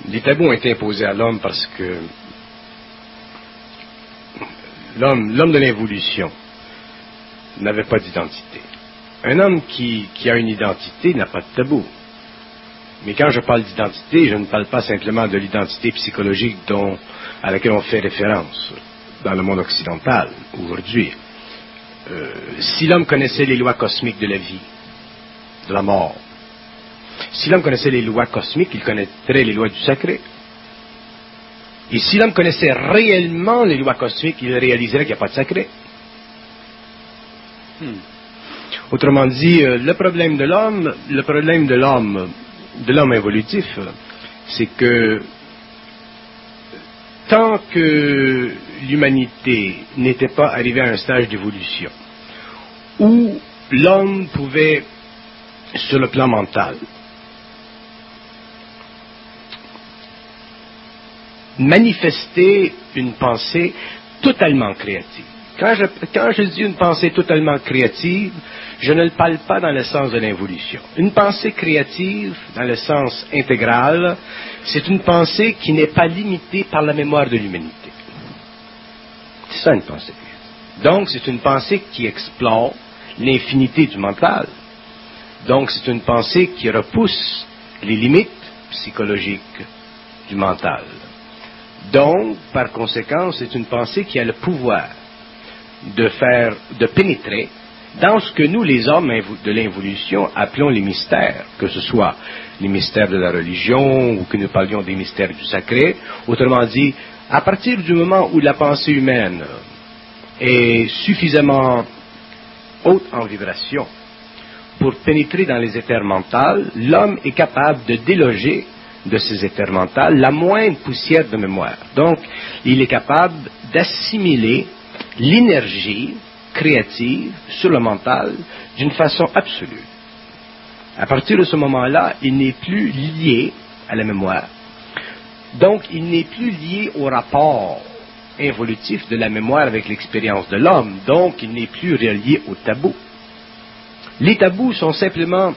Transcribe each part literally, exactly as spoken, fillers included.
les tabous ont été imposés à l'homme parce que l'homme, l'homme de l'évolution n'avait pas d'identité. Un homme qui, qui a une identité n'a pas de tabou. Mais quand je parle d'identité, je ne parle pas simplement de l'identité psychologique dont, à laquelle on fait référence dans le monde occidental aujourd'hui. Euh, si l'homme connaissait les lois cosmiques de la vie, de la mort, si l'homme connaissait les lois cosmiques, il connaîtrait les lois du sacré. Et si l'homme connaissait réellement les lois cosmiques, il réaliserait qu'il n'y a pas de sacré. Hmm. Autrement dit, le problème de l'homme, le problème de l'homme, de l'homme évolutif, c'est que tant que l'humanité n'était pas arrivée à un stage d'évolution où l'homme pouvait, sur le plan mental, manifester une pensée totalement créative. Quand je, quand je dis une pensée totalement créative, je ne le parle pas dans le sens de l'involution. Une pensée créative, dans le sens intégral, c'est une pensée qui n'est pas limitée par la mémoire de l'humanité. C'est ça une pensée créative. Donc, c'est une pensée qui explore l'infinité du mental. Donc, c'est une pensée qui repousse les limites psychologiques du mental. Donc, par conséquent, c'est une pensée qui a le pouvoir de faire, de pénétrer dans ce que nous, les hommes de l'involution, appelons les mystères, que ce soit les mystères de la religion ou que nous parlions des mystères du sacré. Autrement dit, à partir du moment où la pensée humaine est suffisamment haute en vibration pour pénétrer dans les éthers mentales, l'homme est capable de déloger de ces éthers mentales la moindre poussière de mémoire. Donc, il est capable d'assimiler l'énergie créative sur le mental d'une façon absolue. À partir de ce moment-là, il n'est plus lié à la mémoire. Donc, il n'est plus lié au rapport involutif de la mémoire avec l'expérience de l'homme. Donc, il n'est plus relié au tabou. Les tabous sont simplement,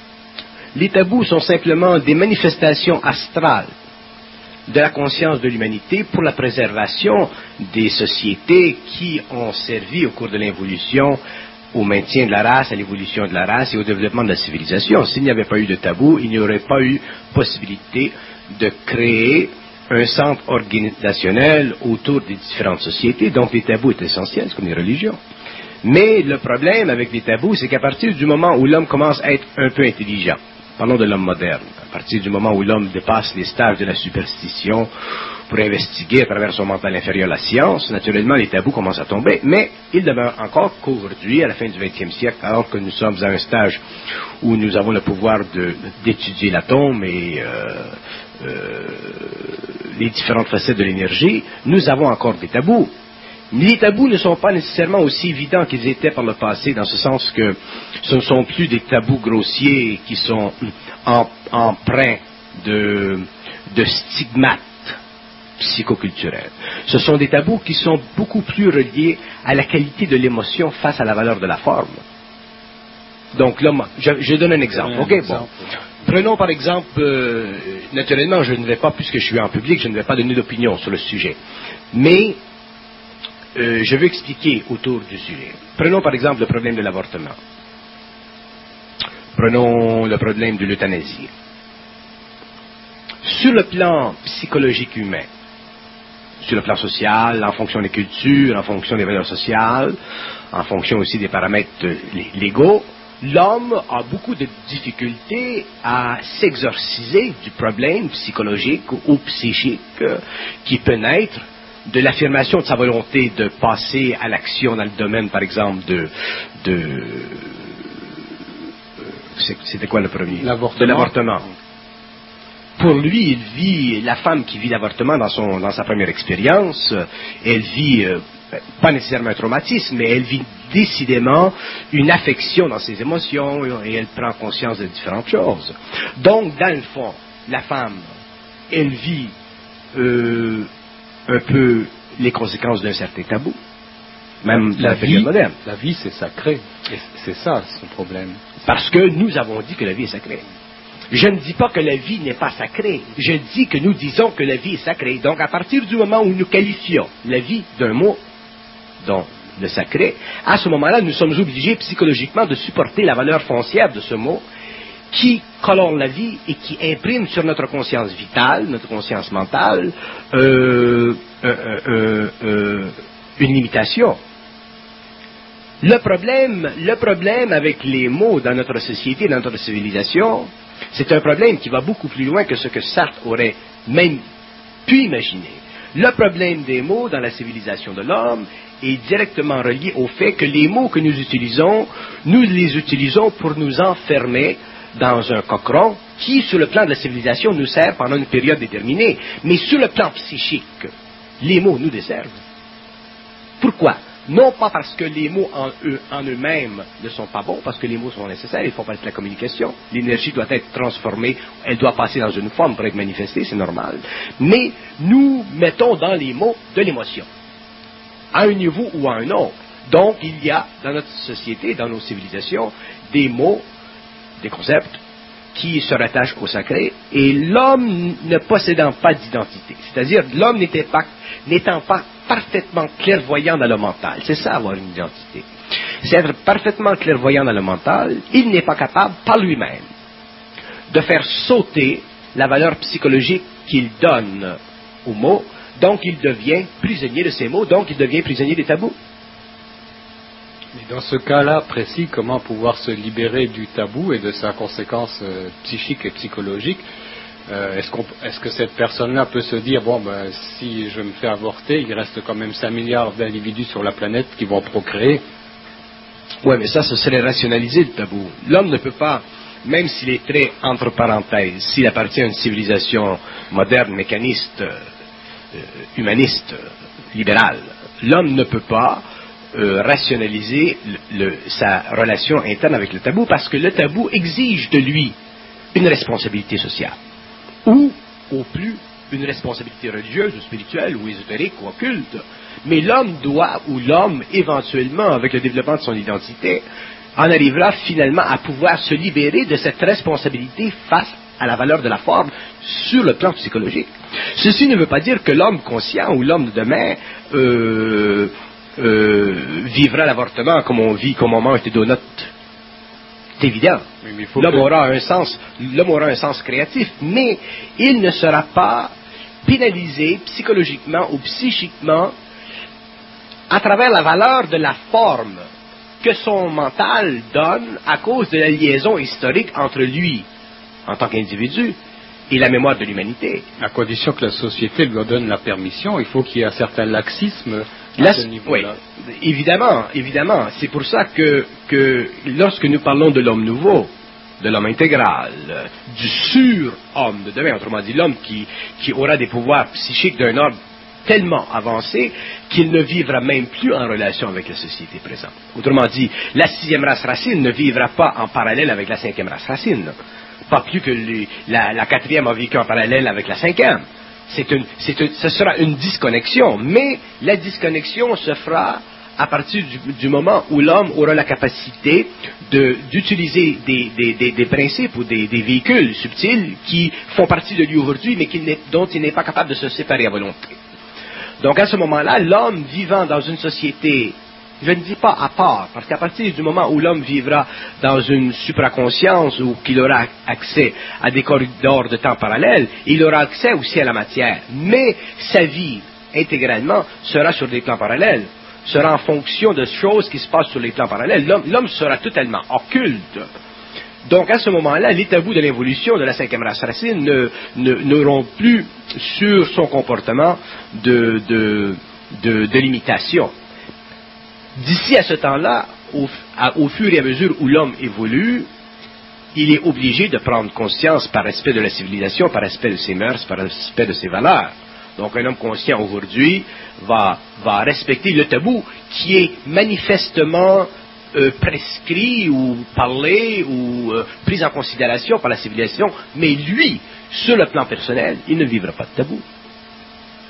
les tabous sont simplement des manifestations astrales de la conscience de l'humanité pour la préservation des sociétés qui ont servi au cours de l'involution au maintien de la race, à l'évolution de la race et au développement de la civilisation. S'il n'y avait pas eu de tabou, il n'y aurait pas eu possibilité de créer un centre organisationnel autour des différentes sociétés. Donc les tabous étaient essentiels, comme les religions. Mais le problème avec les tabous, c'est qu'à partir du moment où l'homme commence à être un peu intelligent, parlons de l'homme moderne, à partir du moment où l'homme dépasse les stages de la superstition pour investiguer à travers son mental inférieur la science, naturellement les tabous commencent à tomber, mais il demeure encore qu'aujourd'hui, à la fin du vingtième siècle, alors que nous sommes à un stage où nous avons le pouvoir de, d'étudier l'atome et euh, euh, les différentes facettes de l'énergie, nous avons encore des tabous. Mais les tabous ne sont pas nécessairement aussi évidents qu'ils étaient par le passé, dans ce sens que ce ne sont plus des tabous grossiers qui sont empreints de, de stigmates psychoculturels. Ce sont des tabous qui sont beaucoup plus reliés à la qualité de l'émotion face à la valeur de la forme. Donc là, je, je donne un exemple. Un ok, exemple. bon. Prenons par exemple, euh, naturellement, je ne vais pas, puisque je suis en public, je ne vais pas donner d'opinion sur le sujet. Mais Euh, je veux expliquer autour du sujet. Prenons par exemple le problème de l'avortement. Prenons le problème de l'euthanasie. Sur le plan psychologique humain, sur le plan social, en fonction des cultures, en fonction des valeurs sociales, en fonction aussi des paramètres légaux, l'homme a beaucoup de difficultés à s'exorciser du problème psychologique ou psychique qui peut naître de l'affirmation de sa volonté de passer à l'action dans le domaine, par exemple, de... de c'était quoi le premier? L'avortement. De l'avortement. Pour lui, il vit, la femme qui vit l'avortement dans, son, dans sa première expérience, elle vit, euh, pas nécessairement un traumatisme, mais elle vit décidément une affection dans ses émotions et elle prend conscience de différentes choses. Donc, dans le fond, la femme, elle vit... Euh, un peu les conséquences d'un certain tabou, même la, la période moderne. La vie, c'est sacré. Et c'est ça son problème. Parce que nous avons dit que la vie est sacrée. Je ne dis pas que la vie n'est pas sacrée. Je dis que nous disons que la vie est sacrée. Donc, à partir du moment où nous qualifions la vie d'un mot, dont le sacré, à ce moment-là, nous sommes obligés psychologiquement de supporter la valeur foncière de ce mot qui colore la vie et qui imprime sur notre conscience vitale, notre conscience mentale, euh, euh, euh, euh, une limitation. Le problème, le problème avec les mots dans notre société, dans notre civilisation, c'est un problème qui va beaucoup plus loin que ce que Sartre aurait même pu imaginer. Le problème des mots dans la civilisation de l'homme est directement relié au fait que les mots que nous utilisons, nous les utilisons pour nous enfermer dans un coqueron qui, sur le plan de la civilisation, nous sert pendant une période déterminée. Mais sur le plan psychique, les mots nous desservent. Pourquoi? Non pas parce que les mots en, eux, en eux-mêmes ne sont pas bons, parce que les mots sont nécessaires, ils font partie de la communication. L'énergie doit être transformée, elle doit passer dans une forme pour être manifestée, c'est normal. Mais nous mettons dans les mots de l'émotion, à un niveau ou à un autre. Donc, il y a dans notre société, dans nos civilisations, des mots, des concepts qui se rattachent au sacré, et l'homme ne possédant pas d'identité, c'est-à-dire l'homme n'était pas, n'étant pas parfaitement clairvoyant dans le mental, c'est ça avoir une identité, c'est être parfaitement clairvoyant dans le mental, il n'est pas capable par lui-même de faire sauter la valeur psychologique qu'il donne aux mots, donc il devient prisonnier de ces mots, donc il devient prisonnier des tabous. Mais dans ce cas-là précis, comment pouvoir se libérer du tabou et de sa conséquence euh, psychique et psychologique? euh, est-ce, qu'on, est-ce que cette personne-là peut se dire, bon, ben, si je me fais avorter, il reste quand même cinq milliards d'individus sur la planète qui vont procréer? Oui, mais ça, ce serait rationaliser le tabou. L'homme ne peut pas, même s'il est très entre parenthèses, s'il appartient à une civilisation moderne, mécaniste, euh, humaniste, libérale, l'homme ne peut pas Euh, rationaliser le, le, sa relation interne avec le tabou, parce que le tabou exige de lui une responsabilité sociale, ou au plus une responsabilité religieuse ou spirituelle ou ésotérique ou occulte. Mais l'homme doit, ou l'homme éventuellement, avec le développement de son identité, en arrivera finalement à pouvoir se libérer de cette responsabilité face à la valeur de la forme sur le plan psychologique. Ceci ne veut pas dire que l'homme conscient ou l'homme de demain euh, Euh, vivra l'avortement comme on vit, comme on mange des donuts. C'est évident. L'homme que... aura un sens, l'homme aura un sens créatif, mais il ne sera pas pénalisé psychologiquement ou psychiquement à travers la valeur de la forme que son mental donne à cause de la liaison historique entre lui, en tant qu'individu, et la mémoire de l'humanité. À condition que la société lui donne la permission, il faut qu'il y ait un certain laxisme à Là, ce niveau-là. Oui, évidemment, évidemment. C'est pour ça que, que lorsque nous parlons de l'homme nouveau, de l'homme intégral, du sur-homme de demain, autrement dit l'homme qui, qui aura des pouvoirs psychiques d'un ordre tellement avancé qu'il ne vivra même plus en relation avec la société présente. Autrement dit, la sixième race racine ne vivra pas en parallèle avec la cinquième race racine. Pas plus que les, la, la quatrième a vécu en parallèle avec la cinquième. C'est une, c'est une, ce sera une disconnexion, mais la disconnexion se fera à partir du, du moment où l'homme aura la capacité de, d'utiliser des, des, des, des principes ou des, des véhicules subtils qui font partie de lui aujourd'hui, mais qu'il dont il n'est pas capable de se séparer à volonté. Donc à ce moment-là, l'homme vivant dans une société, je ne dis pas à part, parce qu'à partir du moment où l'homme vivra dans une supraconscience ou qu'il aura accès à des corridors de temps parallèles, il aura accès aussi à la matière. Mais sa vie, intégralement, sera sur des plans parallèles, sera en fonction de choses qui se passent sur les plans parallèles. L'homme, l'homme sera totalement occulte. Donc à ce moment-là, les tabous de l'évolution de la cinquième race racine ne, ne, n'auront plus sur son comportement de, de, de, de limitation. D'ici à ce temps-là, au, à, au fur et à mesure où l'homme évolue, il est obligé de prendre conscience par respect de la civilisation, par respect de ses mœurs, par respect de ses valeurs. Donc un homme conscient aujourd'hui va, va respecter le tabou qui est manifestement euh, prescrit ou parlé ou euh, pris en considération par la civilisation, mais lui, sur le plan personnel, il ne vivra pas de tabou.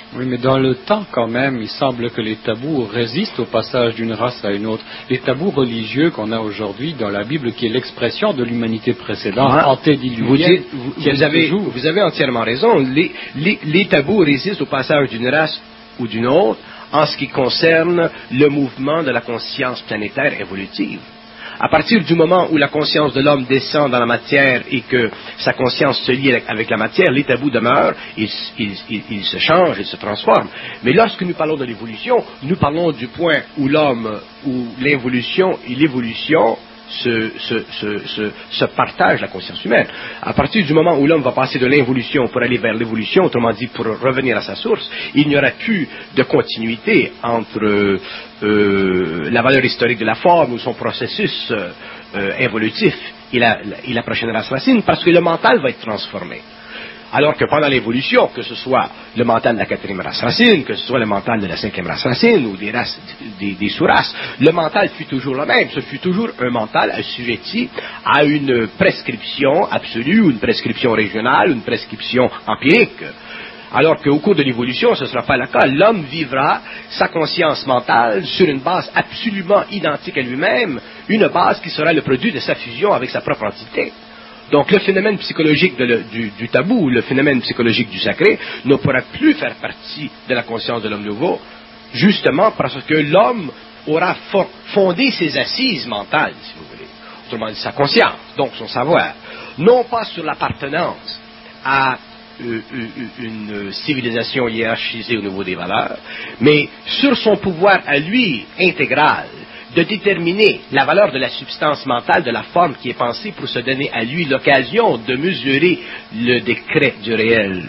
Oui, mais dans le temps, quand même, il semble que les tabous résistent au passage d'une race à une autre. Les tabous religieux qu'on a aujourd'hui dans la Bible, qui est l'expression de l'humanité précédente, Moi, antédiluvienne. Vous, dites, vous, vous, avez, vous avez entièrement raison. Les, les, les tabous résistent au passage d'une race ou d'une autre en ce qui concerne le mouvement de la conscience planétaire évolutive. À partir du moment où la conscience de l'homme descend dans la matière et que sa conscience se lie avec la matière, les tabous demeurent, ils, ils, ils, ils se changent, ils se transforment. Mais lorsque nous parlons de l'évolution, nous parlons du point où l'homme, où l'évolution et l'évolution se, se, se, se, se partagent la conscience humaine. À partir du moment où l'homme va passer de l'involution pour aller vers l'évolution, autrement dit pour revenir à sa source, il n'y aura plus de continuité entre euh, euh, la valeur historique de la forme ou son processus euh, euh, évolutif et la, la, et la prochaine race racine, parce que le mental va être transformé. Alors que pendant l'évolution, que ce soit le mental de la quatrième race racine, que ce soit le mental de la cinquième race racine ou des races, des, des sous-races, le mental fut toujours le même. Ce fut toujours un mental assujetti à une prescription absolue, ou une prescription régionale, ou une prescription empirique. Alors qu'au cours de l'évolution, ce ne sera pas le cas. L'homme vivra sa conscience mentale sur une base absolument identique à lui-même, une base qui sera le produit de sa fusion avec sa propre entité. Donc le phénomène psychologique de le, du, du tabou, le phénomène psychologique du sacré, ne pourra plus faire partie de la conscience de l'homme nouveau, justement parce que l'homme aura fondé ses assises mentales, si vous voulez, autrement dit sa conscience, donc son savoir, non pas sur l'appartenance à euh, une civilisation hiérarchisée au niveau des valeurs, mais sur son pouvoir à lui intégral, de déterminer la valeur de la substance mentale, de la forme qui est pensée pour se donner à lui l'occasion de mesurer le décret du réel.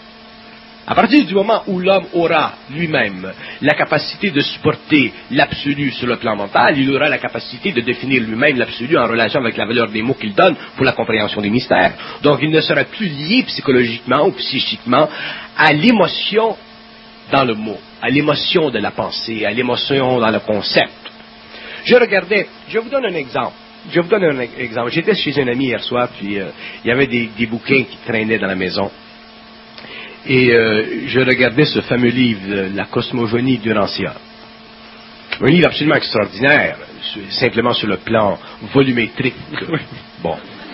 À partir du moment où l'homme aura lui-même la capacité de supporter l'absolu sur le plan mental, il aura la capacité de définir lui-même l'absolu en relation avec la valeur des mots qu'il donne pour la compréhension des mystères. Donc il ne sera plus lié psychologiquement ou psychiquement à l'émotion dans le mot, à l'émotion de la pensée, à l'émotion dans le concept. Je regardais, je vous donne un exemple. Je vous donne un exemple. J'étais chez un ami hier soir, puis euh, il y avait des, des bouquins qui traînaient dans la maison. Et euh, je regardais ce fameux livre, La cosmogonie d'Urantia. Un livre absolument extraordinaire, simplement sur le plan volumétrique. Bon.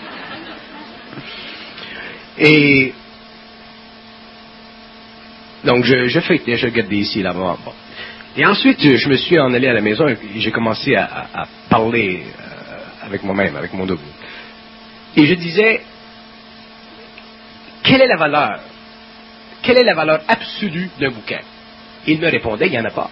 Et donc je, je feuilletais, je regardais ici, là-bas. Bon. Et ensuite, je me suis en allé à la maison et j'ai commencé à, à, à parler euh, avec moi-même, avec mon double. Et je disais, quelle est la valeur, quelle est la valeur absolue d'un bouquin? Il me répondait, il n'y en a pas.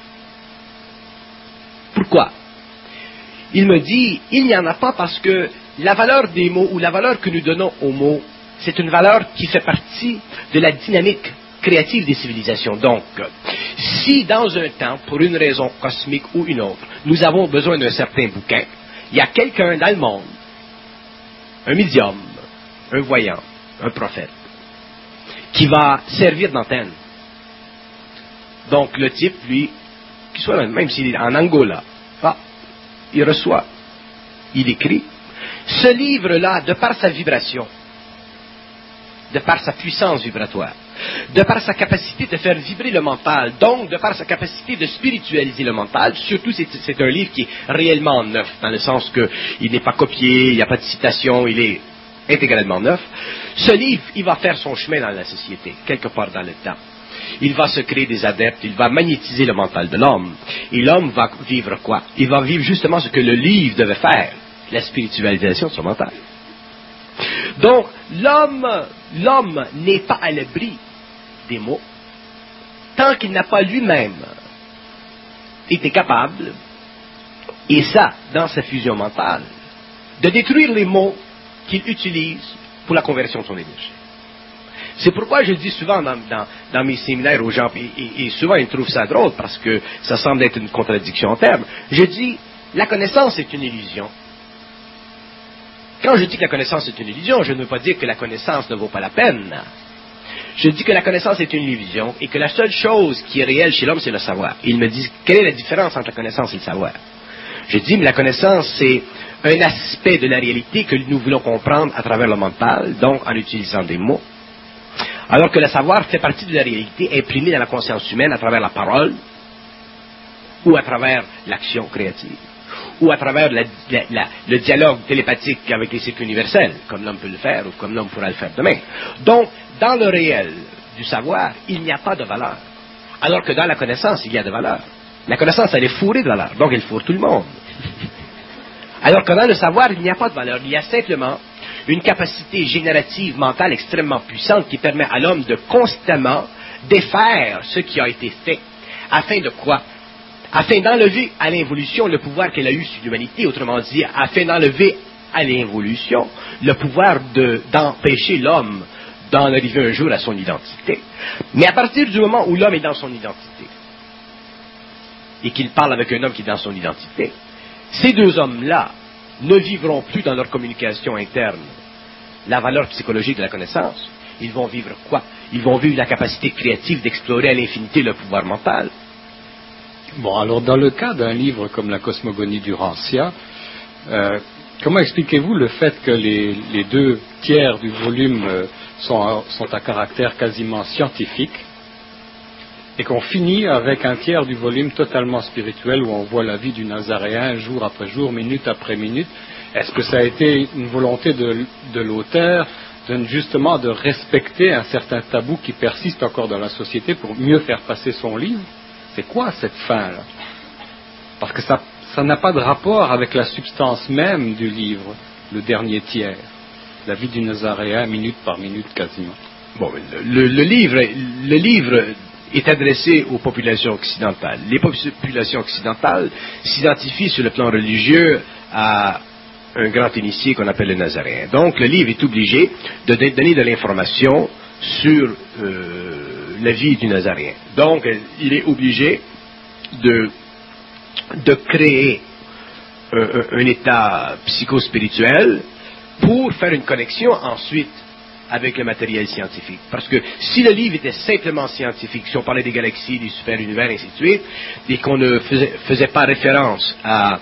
Pourquoi? Il me dit, il n'y en a pas parce que la valeur des mots ou la valeur que nous donnons aux mots, c'est une valeur qui fait partie de la dynamique créative des civilisations. Donc, si dans un temps, pour une raison cosmique ou une autre, nous avons besoin d'un certain bouquin, il y a quelqu'un dans le monde, un médium, un voyant, un prophète, qui va servir d'antenne. Donc, le type, lui, qu'il soit même s'il est en Angola, ah, il reçoit, il écrit. Ce livre-là, de par sa vibration, de par sa puissance vibratoire, de par sa capacité de faire vibrer le mental, donc de par sa capacité de spiritualiser le mental, surtout c'est, c'est un livre qui est réellement neuf, dans le sens qu'il n'est pas copié, il n'y a pas de citation, il est intégralement neuf. Ce livre, il va faire son chemin dans la société, quelque part dans le temps. Il va se créer des adeptes, il va magnétiser le mental de l'homme. Et l'homme va vivre quoi? Il va vivre justement ce que le livre devait faire, la spiritualisation de son mental. Donc, l'homme, l'homme n'est pas à l'abri des mots tant qu'il n'a pas lui-même été capable, et ça, dans sa fusion mentale, de détruire les mots qu'il utilise pour la conversion de son énergie. C'est pourquoi je dis souvent dans, dans, dans mes séminaires aux gens, et, et, et souvent ils trouvent ça drôle parce que ça semble être une contradiction en termes, je dis, la connaissance est une illusion. Quand je dis que la connaissance est une illusion, je ne veux pas dire que la connaissance ne vaut pas la peine. Je dis que la connaissance est une illusion et que la seule chose qui est réelle chez l'homme, c'est le savoir. Et ils me disent, quelle est la différence entre la connaissance et le savoir? Je dis, mais la connaissance, c'est un aspect de la réalité que nous voulons comprendre à travers le mental, donc en utilisant des mots, Alors que le savoir fait partie de la réalité imprimée dans la conscience humaine à travers la parole, ou à travers l'action créative, ou à travers la, la, la, le dialogue télépathique avec les cycles universels, comme l'homme peut le faire, ou comme l'homme pourra le faire demain. Donc, dans le réel du savoir, il n'y a pas de valeur. Alors que dans la connaissance, il y a de valeur. La connaissance, elle est fourrée de valeur, donc elle fourre tout le monde. Alors que dans le savoir, il n'y a pas de valeur. Il y a simplement une capacité générative mentale extrêmement puissante qui permet à l'homme de constamment défaire ce qui a été fait. Afin de quoi? Afin d'enlever à l'involution le pouvoir qu'elle a eu sur l'humanité, autrement dit, afin d'enlever à l'involution le pouvoir de, d'empêcher l'homme d'en arriver un jour à son identité. Mais à partir du moment où l'homme est dans son identité, et qu'il parle avec un homme qui est dans son identité, ces deux hommes-là ne vivront plus dans leur communication interne la valeur psychologique de la connaissance. Ils vont vivre quoi? Ils vont vivre la capacité créative d'explorer à l'infinité le pouvoir mental. Bon, alors dans le cas d'un livre comme La cosmogonie d'Urantia, euh, comment expliquez-vous le fait que les, les deux tiers du volume euh, sont, sont à caractère quasiment scientifique et qu'on finit avec un tiers du volume totalement spirituel où on voit la vie du Nazaréen jour après jour, minute après minute? Est-ce que ça a été une volonté de, de l'auteur de, justement de respecter un certain tabou qui persiste encore dans la société pour mieux faire passer son livre? C'est quoi cette fin-là? Parce que ça, ça n'a pas de rapport avec la substance même du livre, le dernier tiers, la vie du Nazaréen, minute par minute quasiment. Bon, le, le, livre, le livre est adressé aux populations occidentales. Les populations occidentales s'identifient sur le plan religieux à un grand initié qu'on appelle le Nazaréen. Donc, le livre est obligé de donner de l'information sur euh, la vie du Nazaréen. Donc, il est obligé de, de créer un, un état psychospirituel pour faire une connexion ensuite avec le matériel scientifique. Parce que si le livre était simplement scientifique, si on parlait des galaxies, du super-univers, et ainsi de suite, et qu'on ne faisait, faisait pas référence à,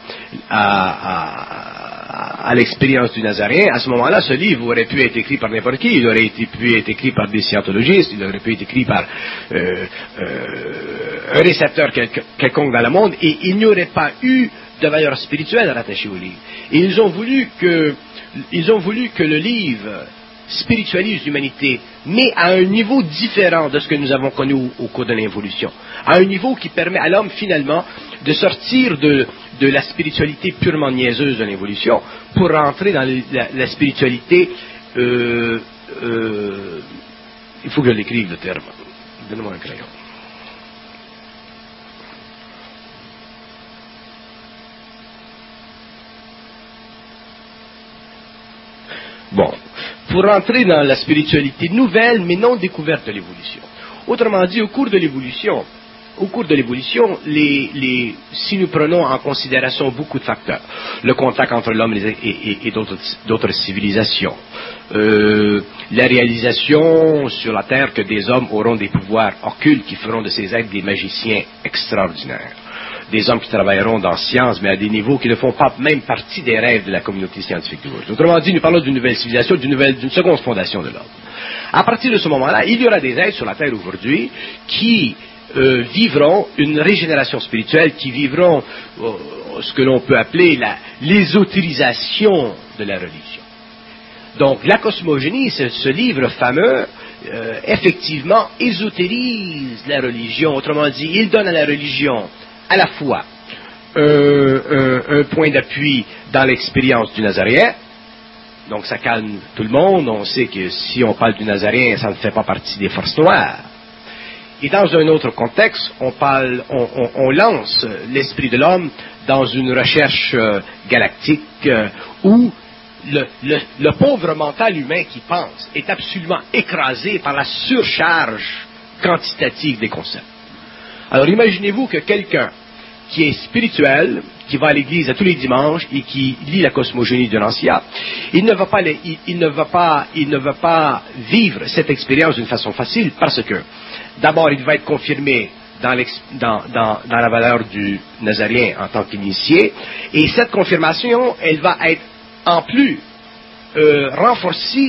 à, à, à l'expérience du Nazaréen, à ce moment-là, ce livre aurait pu être écrit par n'importe qui. Il aurait été, pu être écrit par des scientologistes, il aurait pu être écrit par euh, euh, un récepteur quel, quelconque dans le monde, et il n'y aurait pas eu de valeur spirituelle rattachée au livre. Et ils ont voulu que, ils ont voulu que le livre spiritualise l'humanité, mais à un niveau différent de ce que nous avons connu au, au cours de l'évolution. À un niveau qui permet à l'homme, finalement, de sortir de, de la spiritualité purement niaiseuse de l'évolution pour rentrer dans la, la spiritualité... Euh, euh, il faut que je l'écrive, le terme. Donne-moi un crayon. Bon, pour rentrer dans la spiritualité nouvelle, mais non découverte de l'évolution. Autrement dit, au cours de l'évolution, au cours de l'évolution, les, les, si nous prenons en considération beaucoup de facteurs, le contact entre l'homme et, et, et d'autres, d'autres civilisations, euh, la réalisation sur la Terre que des hommes auront des pouvoirs occultes qui feront de ces êtres des magiciens extraordinaires, des hommes qui travailleront dans la science, mais à des niveaux qui ne font pas même partie des rêves de la communauté scientifique du monde. Autrement dit, nous parlons d'une nouvelle civilisation, d'une, nouvelle, d'une seconde fondation de l'homme. À partir de ce moment-là, il y aura des êtres sur la Terre aujourd'hui qui euh, vivront une régénération spirituelle, qui vivront euh, ce que l'on peut appeler la, l'ésotérisation de la religion. Donc, la cosmogénie, ce, ce livre fameux, euh, effectivement, ésotérise la religion. Autrement dit, il donne à la religion à la fois euh, un, un point d'appui dans l'expérience du Nazaréen, donc ça calme tout le monde, on sait que si on parle du Nazaréen, ça ne fait pas partie des forces noires. Et dans un autre contexte, on, parle, on, on, on lance l'esprit de l'homme dans une recherche euh, galactique euh, où le, le, le pauvre mental humain qui pense est absolument écrasé par la surcharge quantitative des concepts. Alors imaginez-vous que quelqu'un qui est spirituel, qui va à l'église à tous les dimanches et qui lit la cosmogénie de l'Urantia, il ne va pas, il, il ne va pas, il ne va pas vivre cette expérience d'une façon facile parce que d'abord il va être confirmé dans, dans, dans, dans la valeur du Nazaréen en tant qu'initié, et cette confirmation, elle va être en plus euh, renforcée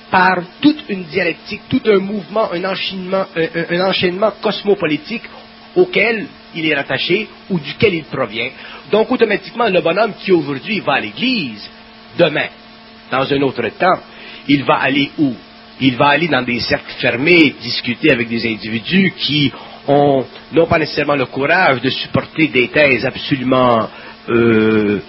par toute une dialectique, tout un mouvement, un enchaînement, un, un enchaînement cosmopolitique auquel il est rattaché ou duquel il provient. Donc, automatiquement, le bonhomme qui aujourd'hui va à l'église, demain, dans un autre temps, il va aller où? Il va aller dans des cercles fermés, discuter avec des individus qui ont, non pas nécessairement le courage de supporter des thèses absolument euh,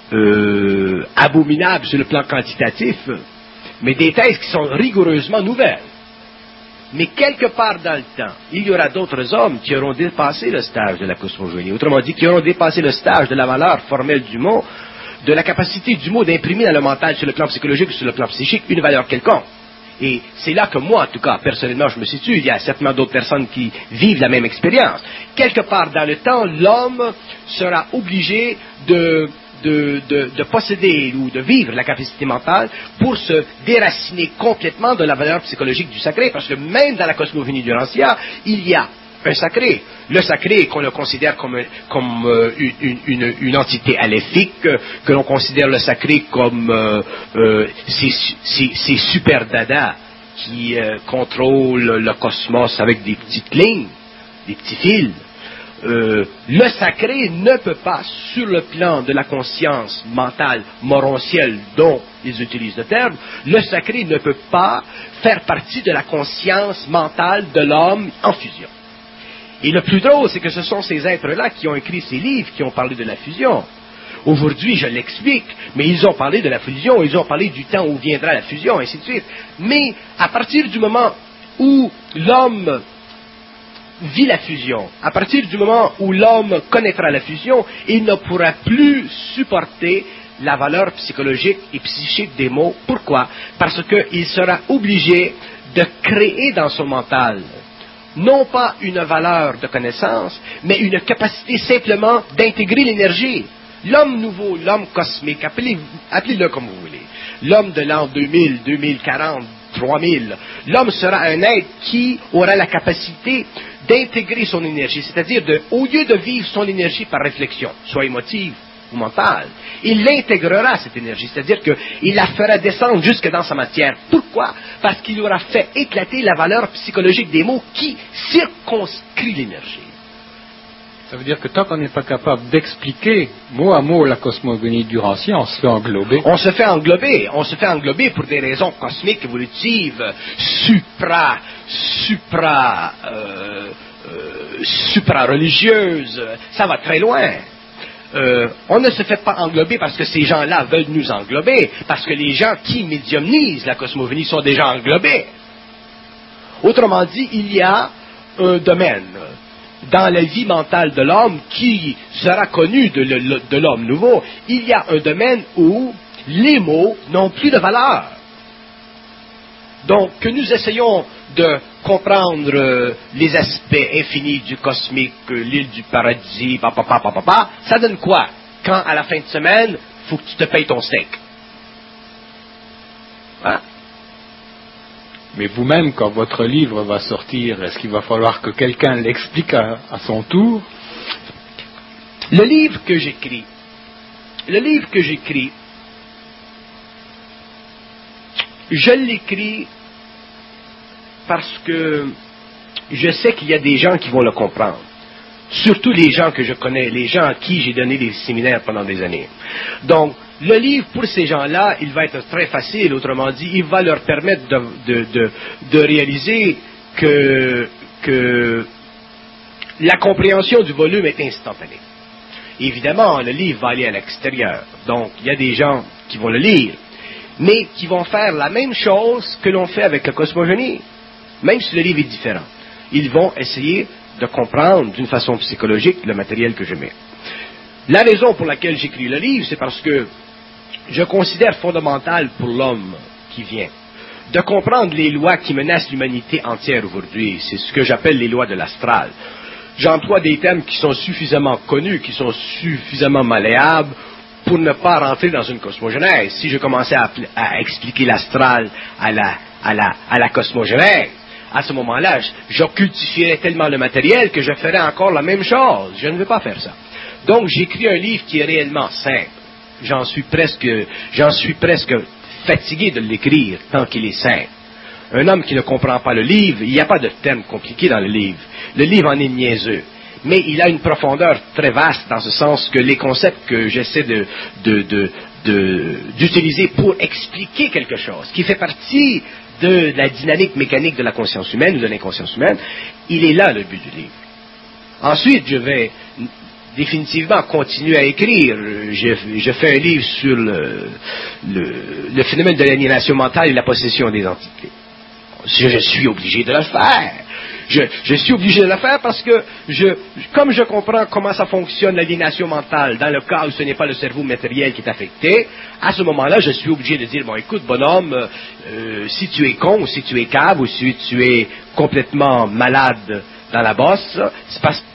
euh, abominables sur le plan quantitatif, mais des thèses qui sont rigoureusement nouvelles. Mais quelque part dans le temps, il y aura d'autres hommes qui auront dépassé le stage de la cosmogénie, autrement dit, qui auront dépassé le stage de la valeur formelle du mot, de la capacité du mot d'imprimer dans le mental, sur le plan psychologique ou sur le plan psychique, une valeur quelconque. Et c'est là que moi, en tout cas, personnellement, je me situe. Il y a certainement d'autres personnes qui vivent la même expérience. Quelque part dans le temps, l'homme sera obligé de, de, de, de posséder ou de vivre la capacité mentale pour se déraciner complètement de la valeur psychologique du sacré. Parce que même dans la cosmogonie du Rancia, il y a un sacré. Le sacré, qu'on le considère comme, comme euh, une, une, une entité aléphique, que l'on considère le sacré comme euh, euh, ces, ces, ces super dadas qui euh, contrôlent le cosmos avec des petites lignes, des petits fils. Euh, le sacré ne peut pas, sur le plan de la conscience mentale morontielle dont ils utilisent le terme, le sacré ne peut pas faire partie de la conscience mentale de l'homme en fusion. Et le plus drôle, c'est que ce sont ces êtres-là qui ont écrit ces livres, qui ont parlé de la fusion. Aujourd'hui, je l'explique, mais ils ont parlé de la fusion, ils ont parlé du temps où viendra la fusion, ainsi de suite. Mais à partir du moment où l'homme vit la fusion, à partir du moment où l'homme connaîtra la fusion, il ne pourra plus supporter la valeur psychologique et psychique des mots. Pourquoi? Parce qu'il sera obligé de créer dans son mental non pas une valeur de connaissance, mais une capacité simplement d'intégrer l'énergie. L'homme nouveau, l'homme cosmique, appelez, appelez-le comme vous voulez, l'homme de l'an deux mille, deux mille quarante, trois mille, l'homme sera un être qui aura la capacité d'intégrer son énergie, c'est-à-dire de, au lieu de vivre son énergie par réflexion, soit émotive ou mentale, il l'intégrera, cette énergie, c'est-à-dire qu'il la fera descendre jusque dans sa matière. Pourquoi? Parce qu'il aura fait éclater la valeur psychologique des mots qui circonscrit l'énergie. Ça veut dire que tant qu'on n'est pas capable d'expliquer mot à mot la cosmogonie du Rancien, on se fait englober. On se fait englober, on se fait englober pour des raisons cosmiques, évolutives, supra, supra, euh, euh, supra-religieuses. Ça va très loin. Euh, on ne se fait pas englober parce que ces gens-là veulent nous englober, parce que les gens qui médiumnisent la cosmogonie sont déjà englobés. Autrement dit, il y a un domaine dans la vie mentale de l'homme qui sera connu de, le, de l'homme nouveau. Il y a un domaine où les mots n'ont plus de valeur. Donc, que nous essayons de comprendre euh, les aspects infinis du cosmique, euh, l'île du paradis, papa, papa, papa, ça donne quoi? Quand, à la fin de semaine, il faut que tu te payes ton steak. Hein? Mais vous-même, quand votre livre va sortir, est-ce qu'il va falloir que quelqu'un l'explique à, à son tour? Le livre que j'écris, le livre que j'écris, je l'écris parce que je sais qu'il y a des gens qui vont le comprendre. Surtout les gens que je connais, les gens à qui j'ai donné des séminaires pendant des années. Donc, le livre, pour ces gens-là, il va être très facile. Autrement dit, il va leur permettre de, de, de, de réaliser que, que la compréhension du volume est instantanée. Évidemment, le livre va aller à l'extérieur. Donc, il y a des gens qui vont le lire, mais qui vont faire la même chose que l'on fait avec la cosmogonie, même si le livre est différent. Ils vont essayer de comprendre d'une façon psychologique le matériel que je mets. La raison pour laquelle j'écris le livre, c'est parce que je considère fondamental pour l'homme qui vient de comprendre les lois qui menacent l'humanité entière aujourd'hui. C'est ce que j'appelle les lois de l'astral. J'emploie des termes qui sont suffisamment connus, qui sont suffisamment malléables pour ne pas rentrer dans une cosmogenèse. Si je commençais à, à expliquer l'astral à la, à la, à la cosmogenèse, à ce moment-là, j'occultifierais tellement le matériel que je ferais encore la même chose. Je ne veux pas faire ça. Donc, j'écris un livre qui est réellement simple. J'en suis presque, j'en suis presque fatigué de l'écrire tant qu'il est simple. Un homme qui ne comprend pas le livre, il n'y a pas de termes compliqués dans le livre. Le livre en est niaiseux. Mais il a une profondeur très vaste dans ce sens que les concepts que j'essaie de, de, de, de, d'utiliser pour expliquer quelque chose, qui fait partie de la dynamique mécanique de la conscience humaine ou de l'inconscience humaine, il est là le but du livre. Ensuite, je vais définitivement continuer à écrire. Je, je fais un livre sur le, le, le phénomène de l'aliénation mentale et la possession des entités. Je, je suis obligé de le faire. Je, je suis obligé de le faire parce que, je, comme je comprends comment ça fonctionne l'aliénation mentale, dans le cas où ce n'est pas le cerveau matériel qui est affecté, à ce moment-là, je suis obligé de dire, bon, écoute, bonhomme, euh, si tu es con, ou si tu es cave, ou si tu es complètement malade dans la bosse, c'est parce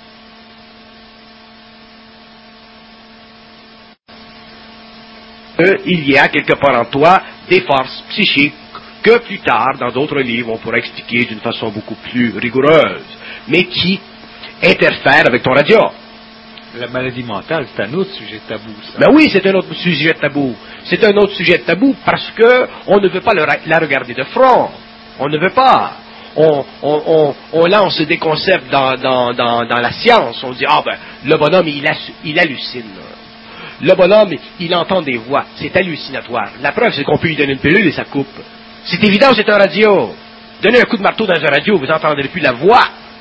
qu'il y a quelque part en toi des forces psychiques que plus tard, dans d'autres livres, on pourra expliquer d'une façon beaucoup plus rigoureuse, mais qui interfèrent avec ton radio. La maladie mentale, c'est un autre sujet tabou, ça. Ben oui, c'est un autre sujet tabou. C'est un autre sujet tabou parce que on ne veut pas le, la regarder de front. On ne veut pas. On, on, on, on lance des concepts dans, dans, dans, dans la science. On dit, ah ben, le bonhomme, il, a, il hallucine. Le bonhomme, il entend des voix. C'est hallucinatoire. La preuve, c'est qu'on peut lui donner une pilule et ça coupe. C'est évident, c'est un radio. Donnez un coup de marteau dans un radio, vous n'entendrez plus la voix.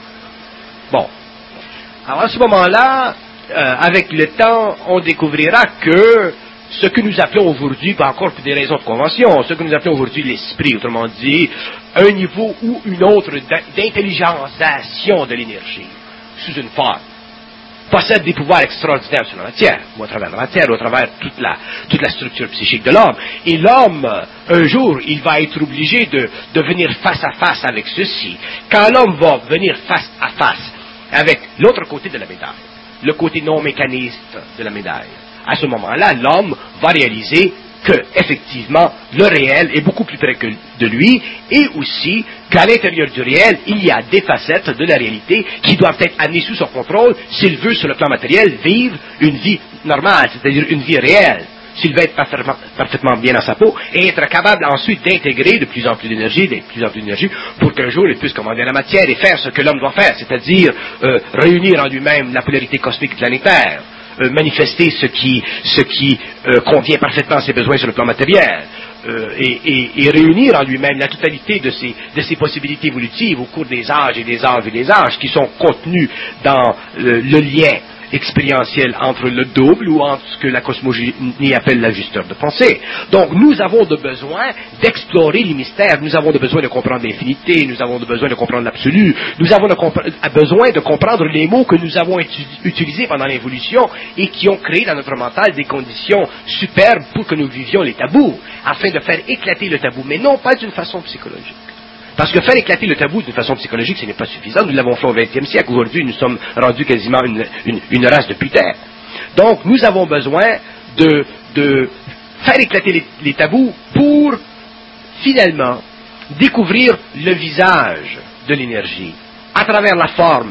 Bon. Alors, à ce moment-là, euh, avec le temps, on découvrira que ce que nous appelons aujourd'hui, pas encore pour des raisons de convention, ce que nous appelons aujourd'hui l'esprit, autrement dit, un niveau ou une autre d'intelligentisation de l'énergie, sous une forme, possède des pouvoirs extraordinaires sur la matière, ou à travers la matière, ou à travers toute la, toute la structure psychique de l'homme. Et l'homme, un jour, il va être obligé de, de venir face à face avec ceci. Quand l'homme va venir face à face avec l'autre côté de la médaille, le côté non mécaniste de la médaille, à ce moment-là, l'homme va réaliser que, effectivement, le réel est beaucoup plus près que de lui, et aussi qu'à l'intérieur du réel, il y a des facettes de la réalité qui doivent être amenées sous son contrôle s'il veut, sur le plan matériel, vivre une vie normale, c'est-à-dire une vie réelle, s'il veut être parfaitement, parfaitement bien dans sa peau, et être capable ensuite d'intégrer de plus en plus d'énergie, de plus en plus d'énergie, pour qu'un jour il puisse commander la matière et faire ce que l'homme doit faire, c'est-à-dire euh, réunir en lui-même la polarité cosmique planétaire, Euh, manifester ce qui, ce qui euh, convient parfaitement à ses besoins sur le plan matériel, euh, et, et, et réunir en lui-même la totalité de ses, de ses possibilités évolutives au cours des âges et des âges et des âges qui sont contenus dans euh, le lien expérientiel entre le double ou entre ce que la cosmogénie appelle l'ajusteur de pensée. Donc nous avons de besoin d'explorer les mystères, nous avons de besoin de comprendre l'infinité, nous avons de besoin de comprendre l'absolu, nous avons de besoin de comprendre les mots que nous avons utilisés pendant l'évolution et qui ont créé dans notre mental des conditions superbes pour que nous vivions les tabous, afin de faire éclater le tabou, mais non pas d'une façon psychologique. Parce que faire éclater le tabou d'une façon psychologique, ce n'est pas suffisant. Nous l'avons fait au vingtième siècle. Aujourd'hui, nous sommes rendus quasiment une, une, une race de putains. Donc, nous avons besoin de, de faire éclater les, les tabous pour, finalement, découvrir le visage de l'énergie, à travers la forme.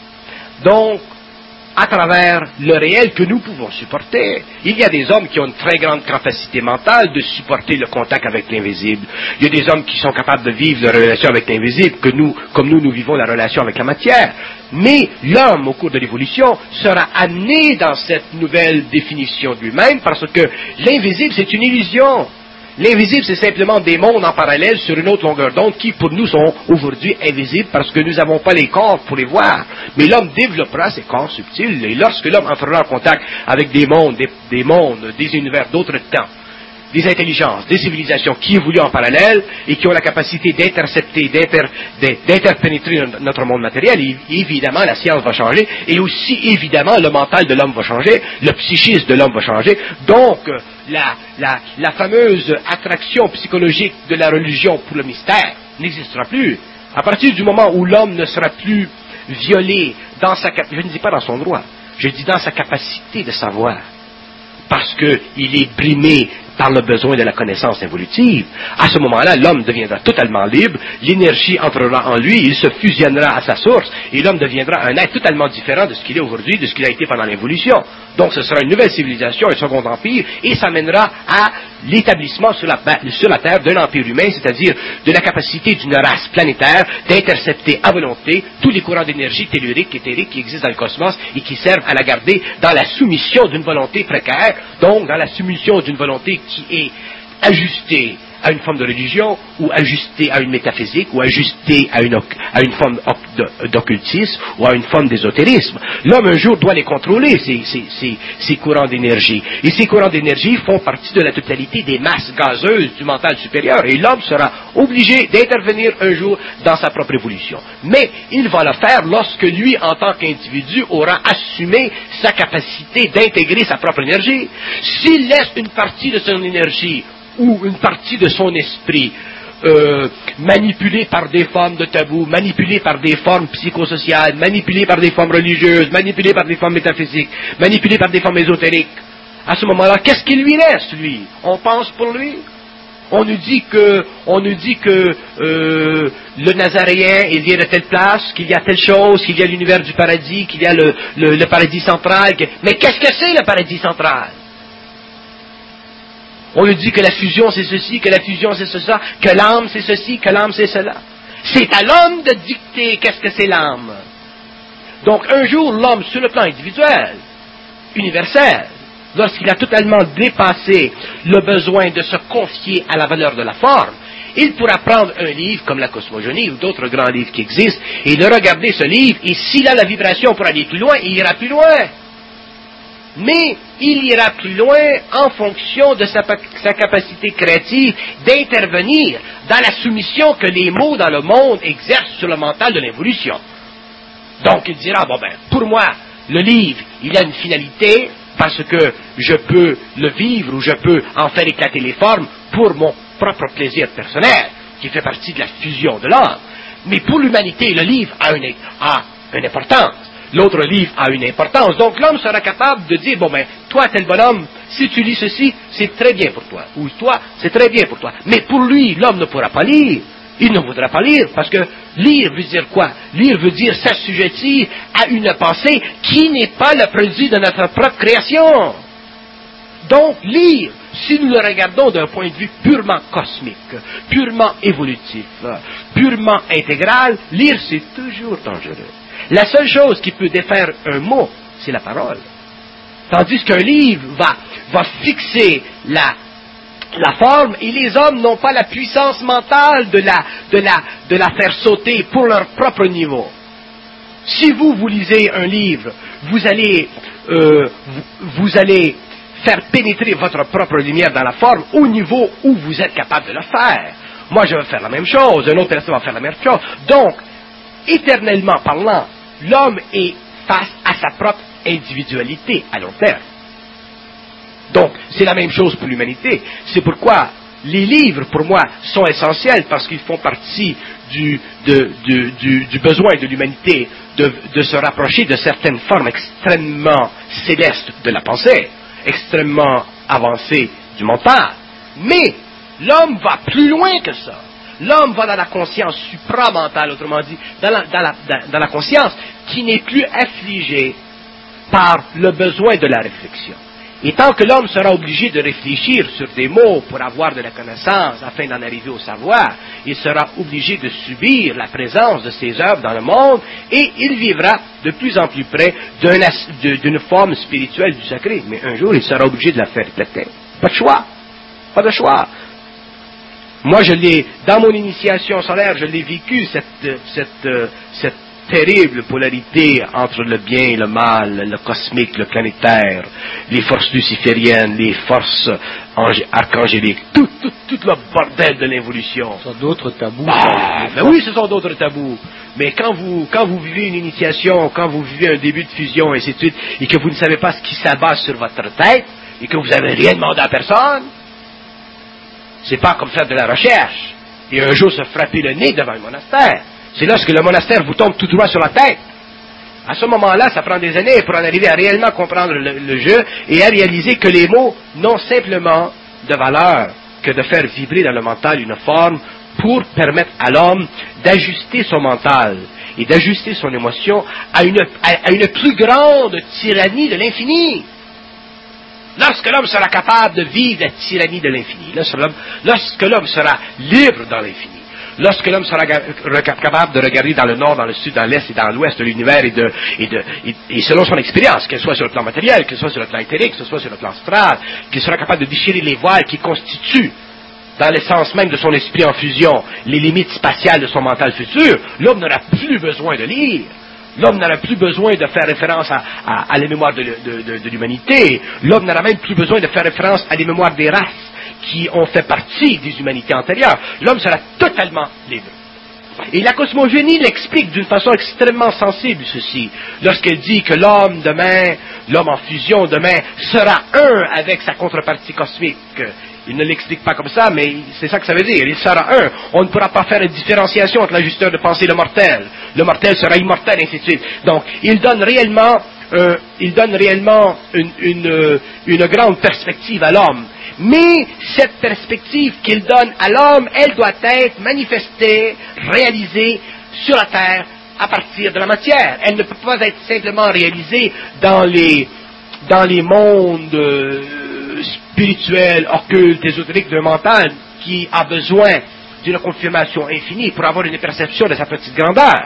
Donc, à travers le réel que nous pouvons supporter. Il y a des hommes qui ont une très grande capacité mentale de supporter le contact avec l'invisible. Il y a des hommes qui sont capables de vivre la relation avec l'invisible, que nous, comme nous, nous vivons la relation avec la matière. Mais l'homme, au cours de l'évolution, sera amené dans cette nouvelle définition de lui-même parce que l'invisible, c'est une illusion. L'invisible, c'est simplement des mondes en parallèle sur une autre longueur d'onde qui, pour nous, sont aujourd'hui invisibles parce que nous n'avons pas les corps pour les voir. Mais l'homme développera ces corps subtils et lorsque l'homme entrera en contact avec des mondes, des, des mondes, des univers d'autres temps, des intelligences, des civilisations qui évoluent en parallèle et qui ont la capacité d'intercepter, d'inter, d'interpénétrer notre monde matériel, et évidemment, la science va changer, et aussi, évidemment, le mental de l'homme va changer, le psychisme de l'homme va changer. Donc, la, la, la fameuse attraction psychologique de la religion pour le mystère n'existera plus. À partir du moment où l'homme ne sera plus violé dans sa capacité, je ne dis pas dans son droit, je dis dans sa capacité de savoir, parce qu'il est brimé par le besoin de la connaissance évolutive, à ce moment-là, l'homme deviendra totalement libre, l'énergie entrera en lui, il se fusionnera à sa source, et l'homme deviendra un être totalement différent de ce qu'il est aujourd'hui, de ce qu'il a été pendant l'évolution. Donc ce sera une nouvelle civilisation, un second empire, et ça mènera à l'établissement sur la, sur la Terre d'un empire humain, c'est-à-dire de la capacité d'une race planétaire d'intercepter à volonté tous les courants d'énergie telluriques et éthériques qui existent dans le cosmos et qui servent à la garder dans la soumission d'une volonté précaire, donc dans la soumission d'une volonté qui est ajustée à une forme de religion, ou ajustée à une métaphysique, ou ajustée à une, à une forme d'occultisme, ou à une forme d'ésotérisme. L'homme, un jour, doit les contrôler, ces, ces, ces, ces courants d'énergie. Et ces courants d'énergie font partie de la totalité des masses gazeuses du mental supérieur, et l'homme sera obligé d'intervenir un jour dans sa propre évolution. Mais il va le faire lorsque lui, en tant qu'individu, aura assumé sa capacité d'intégrer sa propre énergie. S'il laisse une partie de son énergie ou une partie de son esprit euh, manipulé par des formes de tabou, manipulé par des formes psychosociales, manipulé par des formes religieuses, manipulé par des formes métaphysiques, manipulé par des formes ésotériques, à ce moment-là, qu'est-ce qu'il lui reste, lui? On pense pour lui? On nous dit que, on nous dit que euh, le Nazaréen, il vient de telle place, qu'il y a telle chose, qu'il y a l'univers du paradis, qu'il y a le, le, le paradis central. Que... Mais qu'est-ce que c'est le paradis central? On nous dit que la fusion c'est ceci, que la fusion c'est cela, que l'âme c'est ceci, que l'âme c'est cela. C'est à l'homme de dicter qu'est-ce que c'est l'âme. Donc un jour, l'homme, sur le plan individuel, universel, lorsqu'il a totalement dépassé le besoin de se confier à la valeur de la forme, il pourra prendre un livre comme la Cosmogonie ou d'autres grands livres qui existent et de regarder ce livre, et s'il a la vibration pour aller plus loin, il ira plus loin. Mais il ira plus loin en fonction de sa, sa capacité créative d'intervenir dans la soumission que les mots dans le monde exercent sur le mental de l'évolution. Donc il dira, bon ben, pour moi, le livre, il a une finalité parce que je peux le vivre ou je peux en faire éclater les formes pour mon propre plaisir personnel, qui fait partie de la fusion de l'homme. Mais pour l'humanité, le livre a une, a une importance. L'autre livre a une importance. Donc l'homme sera capable de dire, bon ben, toi, tel bonhomme, si tu lis ceci, c'est très bien pour toi. Ou toi, c'est très bien pour toi. Mais pour lui, l'homme ne pourra pas lire. Il ne voudra pas lire, parce que lire veut dire quoi? Lire veut dire s'assujettir à une pensée qui n'est pas le produit de notre propre création. Donc, lire, si nous le regardons d'un point de vue purement cosmique, purement évolutif, purement intégral, lire c'est toujours dangereux. La seule chose qui peut défaire un mot, c'est la parole. Tandis qu'un livre va, va fixer la, la forme, et les hommes n'ont pas la puissance mentale de la, de la, de la faire sauter pour leur propre niveau. Si vous, vous lisez un livre, vous allez, euh, vous, vous allez faire pénétrer votre propre lumière dans la forme au niveau où vous êtes capable de le faire. Moi, je vais faire la même chose, un autre personne va faire la même chose. Donc, éternellement parlant, l'homme est face à sa propre individualité à long terme. Donc, c'est la même chose pour l'humanité. C'est pourquoi les livres, pour moi, sont essentiels, parce qu'ils font partie du, de, du, du, du besoin de l'humanité de, de se rapprocher de certaines formes extrêmement célestes de la pensée, extrêmement avancées du mental. Mais l'homme va plus loin que ça. L'homme va dans la conscience supramentale, autrement dit, dans la, dans la, dans, dans la conscience qui n'est plus affligée par le besoin de la réflexion. Et tant que l'homme sera obligé de réfléchir sur des mots pour avoir de la connaissance afin d'en arriver au savoir, il sera obligé de subir la présence de ses œuvres dans le monde et il vivra de plus en plus près d'un, d'une forme spirituelle du sacré. Mais un jour, il sera obligé de la faire éclater. Pas de choix. Pas de choix. Moi, je l'ai, dans mon initiation solaire, je l'ai vécu, cette, cette, cette terrible polarité entre le bien et le mal, le cosmique, le planétaire, les forces lucifériennes, les forces archangéliques, tout, tout, tout le bordel de l'évolution. Ce sont d'autres tabous. Ah, ben oui, ce sont d'autres tabous. Mais quand vous, quand vous vivez une initiation, quand vous vivez un début de fusion, et ainsi de suite, et que vous ne savez pas ce qui s'abat sur votre tête, et que vous n'avez rien demandé à personne, c'est pas comme faire de la recherche, et un jour se frapper le nez devant un monastère. C'est lorsque le monastère vous tombe tout droit sur la tête. À ce moment-là, ça prend des années pour en arriver à réellement comprendre le, le jeu et à réaliser que les mots n'ont simplement de valeur que de faire vibrer dans le mental une forme pour permettre à l'homme d'ajuster son mental et d'ajuster son émotion à une, à, à une plus grande tyrannie de l'infini. lorsque l'homme sera capable de vivre la tyrannie de l'infini, lorsque l'homme, lorsque l'homme sera libre dans l'infini, lorsque l'homme sera capable de regarder dans le nord, dans le sud, dans l'est et dans l'ouest de l'univers et, de, et, de, et, et selon son expérience, qu'elle soit sur le plan matériel, qu'elle soit sur le plan éthérique, que ce soit sur le plan astral, qu'il sera capable de déchirer les voiles qui constituent, dans l'essence même de son esprit en fusion, les limites spatiales de son mental futur, l'homme n'aura plus besoin de lire. L'homme n'aura plus besoin de faire référence à, à, à la mémoire de, de, de, de l'humanité. L'homme n'aura même plus besoin de faire référence à les mémoires des races qui ont fait partie des humanités antérieures. L'homme sera totalement libre. Et la cosmogénie l'explique d'une façon extrêmement sensible, ceci, lorsqu'elle dit que l'homme demain, l'homme en fusion demain, sera un avec sa contrepartie cosmique. Il ne l'explique pas comme ça, mais c'est ça que ça veut dire. Il sera un. On ne pourra pas faire une différenciation entre l'ajusteur de pensée et le mortel. Le mortel sera immortel, et ainsi de suite. Donc, il donne réellement, euh, il donne réellement une, une, une grande perspective à l'homme. Mais cette perspective qu'il donne à l'homme, elle doit être manifestée, réalisée sur la terre à partir de la matière. Elle ne peut pas être simplement réalisée dans les, dans les mondes euh, spirituels, occultes, ésotériques d'un mental qui a besoin d'une confirmation infinie pour avoir une perception de sa petite grandeur.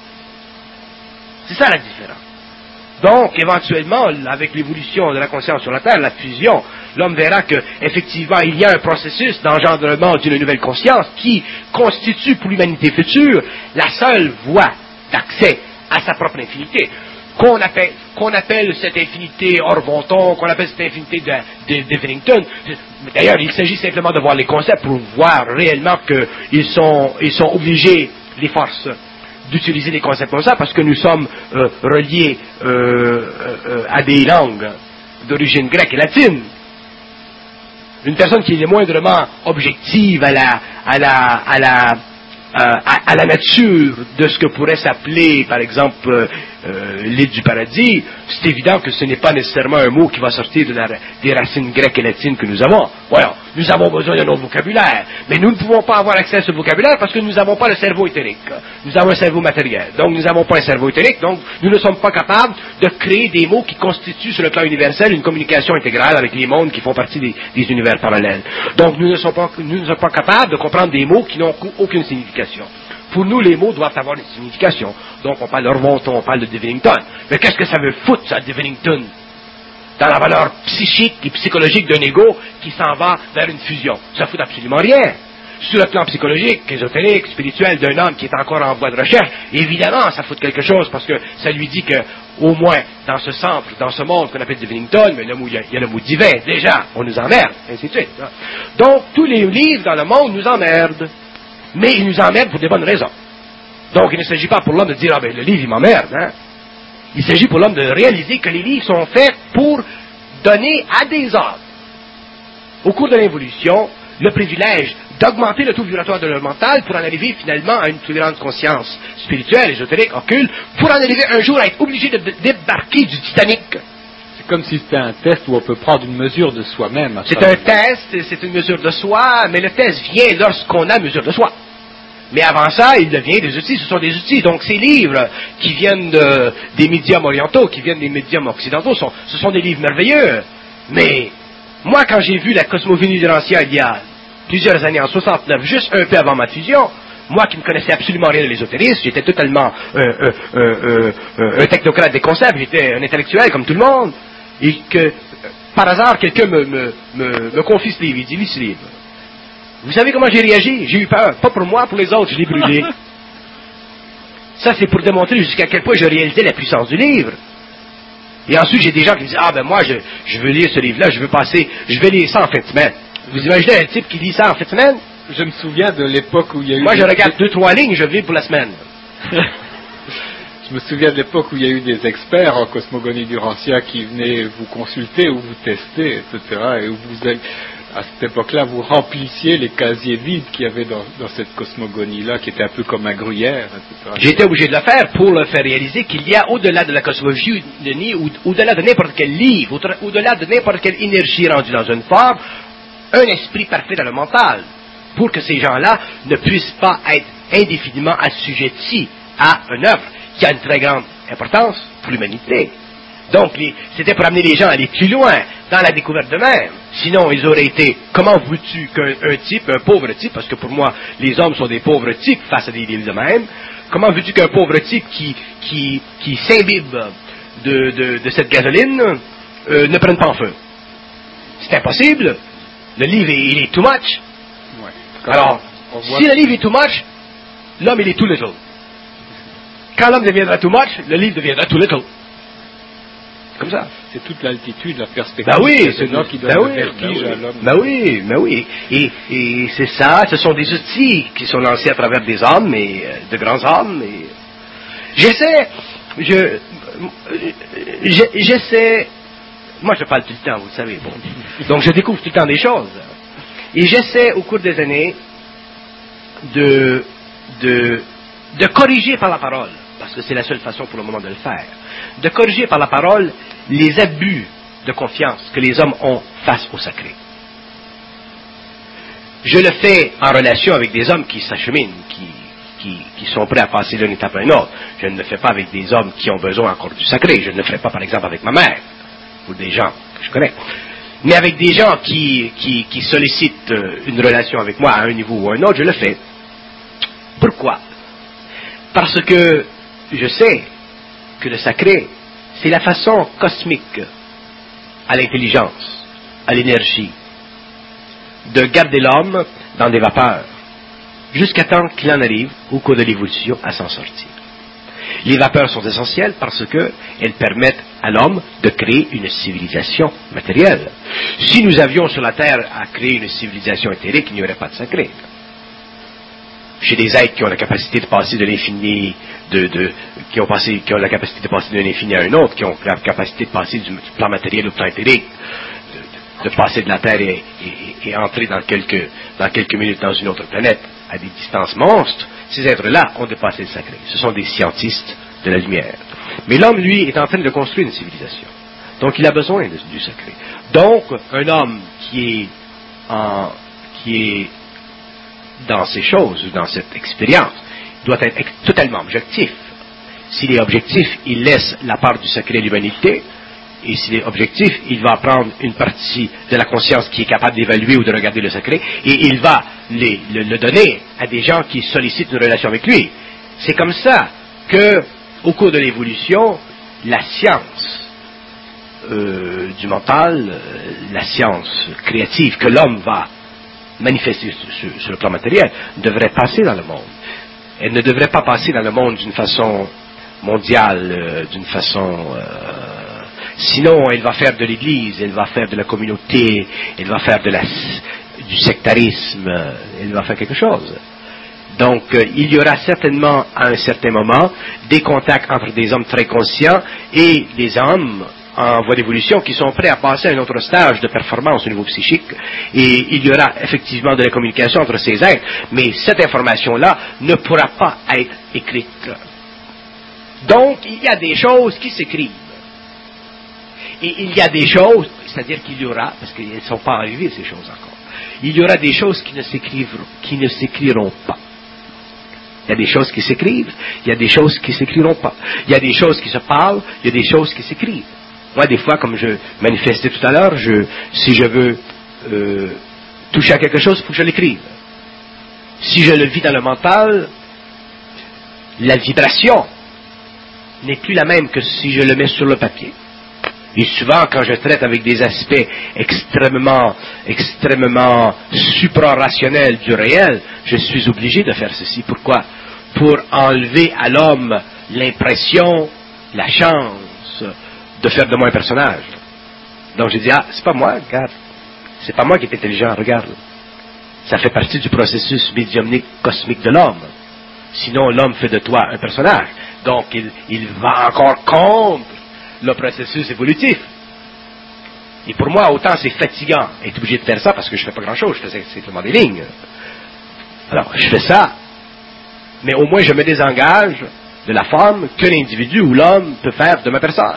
C'est ça la différence. Donc, éventuellement, avec l'évolution de la conscience sur la Terre, la fusion, l'homme verra que, effectivement, il y a un processus d'engendrement d'une nouvelle conscience qui constitue pour l'humanité future la seule voie d'accès à sa propre infinité. Qu'on appelle, qu'on appelle cette infinité Orvonton, qu'on appelle cette infinité de, de, d'Everington. D'ailleurs, il s'agit simplement de voir les concepts pour voir réellement qu'ils sont, ils sont obligés, les forces, d'utiliser des concepts comme ça, parce que nous sommes euh, reliés euh, euh, à des langues d'origine grecque et latine. Une personne qui est moindrement objective à la, à la, à la, euh, à, à la nature de ce que pourrait s'appeler, par exemple, euh, euh, l'île du paradis, c'est évident que ce n'est pas nécessairement un mot qui va sortir de la, des racines grecques et latines que nous avons. Voilà, nous avons besoin d'un autre vocabulaire, mais nous ne pouvons pas avoir accès à ce vocabulaire parce que nous n'avons pas le cerveau éthérique. Nous avons un cerveau matériel, donc nous n'avons pas un cerveau éthérique, donc nous ne sommes pas capables de créer des mots qui constituent sur le plan universel une communication intégrale avec les mondes qui font partie des, des univers parallèles. Donc nous ne, sommes pas, nous ne sommes pas capables de comprendre des mots qui n'ont aucune signification. Pour nous, les mots doivent avoir une signification. Donc on parle de Orvonton, on parle de Devenington. Mais qu'est-ce que ça veut foutre, ça, Devenington, dans la valeur psychique et psychologique d'un ego qui s'en va vers une fusion? Ça fout absolument rien. Sur le plan psychologique, ésotérique, spirituel d'un homme qui est encore en voie de recherche, évidemment, ça fout quelque chose parce que ça lui dit que, au moins, dans ce centre, dans ce monde qu'on appelle Devenington, mais il y, y a le mot divin, déjà, on nous emmerde, ainsi de suite. Donc, tous les livres dans le monde nous emmerdent. Mais ils nous emmerdent pour des bonnes raisons. Donc, il ne s'agit pas pour l'homme de dire, ah ben, le livre, il m'emmerde, hein. Il s'agit pour l'homme de réaliser que les livres sont faits pour donner à des hommes, au cours de l'évolution, le privilège d'augmenter le taux vibratoire de leur mental pour en arriver finalement à une plus grande conscience spirituelle, ésotérique, occulte, pour en arriver un jour à être obligé de débarquer du Titanic. C'est comme si c'était un test où on peut prendre une mesure de soi-même. C'est un test, c'est une mesure de soi, mais le test vient lorsqu'on a mesure de soi. Mais avant ça, il devient des outils, ce sont des outils. Donc ces livres qui viennent de, des médiums orientaux, qui viennent des médiums occidentaux, sont, ce sont des livres merveilleux. Mais moi, quand j'ai vu la cosmogonie de l'ancien il y a plusieurs années, en soixante-neuf, juste un peu avant ma fusion, moi qui ne connaissais absolument rien de l'ésotérisme, j'étais totalement euh, euh, euh, euh, un technocrate des concepts, j'étais un intellectuel comme tout le monde, et que par hasard, quelqu'un me, me, me, me confie ce livre, il dit, lis ce livre. Vous savez comment j'ai réagi? J'ai eu peur. Pas pour moi, pour les autres, je l'ai brûlé. Ça, c'est pour démontrer jusqu'à quel point je réalisais la puissance du livre. Et ensuite, j'ai des gens qui me disent, ah ben moi, je, je veux lire ce livre-là, je veux passer, je vais lire ça en fin de semaine. Vous imaginez un type qui lit ça en fin de semaine? Je me souviens de l'époque où il y a eu... Moi, je regarde deux, trois lignes, je lis pour la semaine. Je me souviens de l'époque où il y a eu des experts en cosmogonie d'Urantia qui venaient vous consulter ou vous tester, et cetera. Et où vous, à cette époque-là, vous remplissiez les casiers vides qu'il y avait dans, dans cette cosmogonie-là, qui était un peu comme un gruyère, et cetera. J'étais obligé de le faire pour le faire réaliser qu'il y a au-delà de la cosmogonie, ou au-delà de n'importe quel livre, au-delà de n'importe quelle énergie rendue dans une forme, un esprit parfait dans le mental, pour que ces gens-là ne puissent pas être indéfiniment assujettis à une œuvre qui a une très grande importance pour l'humanité. Donc, les, c'était pour amener les gens à aller plus loin dans la découverte d'eux-mêmes. Sinon, ils auraient été, comment veux-tu qu'un un type, un pauvre type, parce que pour moi, les hommes sont des pauvres types face à des livres d'eux-mêmes, comment veux-tu qu'un pauvre type qui, qui, qui s'imbibe de, de, de cette gasoline euh, ne prenne pas en feu? C'est impossible. Le livre, il est too much. Ouais. Alors, si le livre est too much, l'homme, il est too little. Quand l'homme deviendra too much, le livre deviendra too little. Comme ça. C'est toute l'altitude, la perspective. Ben oui, c'est là qui donne ben le oui, vertige ben oui, à l'homme. Ben oui, ben oui. Et, et c'est ça, ce sont des outils qui sont lancés à travers des hommes, et euh, de grands hommes. Et j'essaie, je, je, j'essaie, moi je parle tout le temps, vous le savez, bon. Donc je découvre tout le temps des choses. Et j'essaie au cours des années de, de, de corriger par la parole, parce que c'est la seule façon pour le moment de le faire, de corriger par la parole les abus de confiance que les hommes ont face au sacré. Je le fais en relation avec des hommes qui s'acheminent, qui, qui, qui sont prêts à passer d'une étape à une autre. Je ne le fais pas avec des hommes qui ont besoin encore du sacré. Je ne le ferai pas, par exemple, avec ma mère, ou des gens que je connais. Mais avec des gens qui, qui, qui sollicitent une relation avec moi à un niveau ou à un autre, je le fais. Pourquoi? Parce que je sais que le sacré, c'est la façon cosmique à l'intelligence, à l'énergie, de garder l'homme dans des vapeurs, jusqu'à temps qu'il en arrive, au cours de l'évolution, à s'en sortir. Les vapeurs sont essentielles parce qu'elles permettent à l'homme de créer une civilisation matérielle. Si nous avions sur la Terre à créer une civilisation éthérique, il n'y aurait pas de sacré. Chez des êtres qui ont la capacité de passer de l'infini, de, de, qui, ont passé, qui ont la capacité de passer d'un infini à un autre, qui ont la capacité de passer du plan matériel au plan éthérique, de, de passer de la Terre et, et, et entrer dans quelques, dans quelques minutes dans une autre planète à des distances monstres, ces êtres-là ont dépassé le sacré. Ce sont des scientistes de la lumière. Mais l'homme, lui, est en train de construire une civilisation. Donc, il a besoin de, du sacré. Donc, un homme qui est en, qui est dans ces choses, dans cette expérience, doit être totalement objectif. S'il est objectif, il laisse la part du sacré à l'humanité, et s'il est objectif, il va prendre une partie de la conscience qui est capable d'évaluer ou de regarder le sacré, et il va les, le, le donner à des gens qui sollicitent une relation avec lui. C'est comme ça que, au cours de l'évolution, la science euh, du mental, euh, la science créative que l'homme va manifester sur, sur le plan matériel, devrait passer dans le monde. Elle ne devrait pas passer dans le monde d'une façon mondiale, euh, d'une façon... Euh, sinon, elle va faire de l'Église, elle va faire de la communauté, elle va faire de la, du sectarisme, elle va faire quelque chose. Donc, euh, il y aura certainement, à un certain moment, des contacts entre des hommes très conscients et des hommes en voie d'évolution qui sont prêts à passer à un autre stage de performance au niveau psychique, et il y aura effectivement de la communication entre ces êtres, mais cette information-là ne pourra pas être écrite. Donc, il y a des choses qui s'écrivent. Et il y a des choses, c'est-à-dire qu'il y aura, parce qu'elles ne sont pas arrivées ces choses encore, il y aura des choses qui ne s'écriveront, qui ne s'écriront pas. Il y a des choses qui s'écrivent, il y a des choses qui ne s'écriront pas. Il y a des choses qui se parlent, il y a des choses qui s'écrivent. Moi, des fois, comme je manifestais tout à l'heure, je, si je veux euh, toucher à quelque chose, il faut que je l'écrive. Si je le vis dans le mental, la vibration n'est plus la même que si je le mets sur le papier. Et souvent, quand je traite avec des aspects extrêmement, extrêmement suprarationnels du réel, je suis obligé de faire ceci. Pourquoi? Pour enlever à l'homme l'impression, la chance de faire de moi un personnage. Donc j'ai dit, ah, c'est pas moi, regarde. C'est pas moi qui est intelligent, regarde. Ça fait partie du processus médiumnique cosmique de l'homme. Sinon, l'homme fait de toi un personnage. Donc, il, il va encore contre le processus évolutif. Et pour moi, autant c'est fatigant d'être obligé de faire ça parce que je ne fais pas grand-chose, je fais simplement des lignes. Alors, je fais ça, mais au moins je me désengage de la forme que l'individu ou l'homme peut faire de ma personne.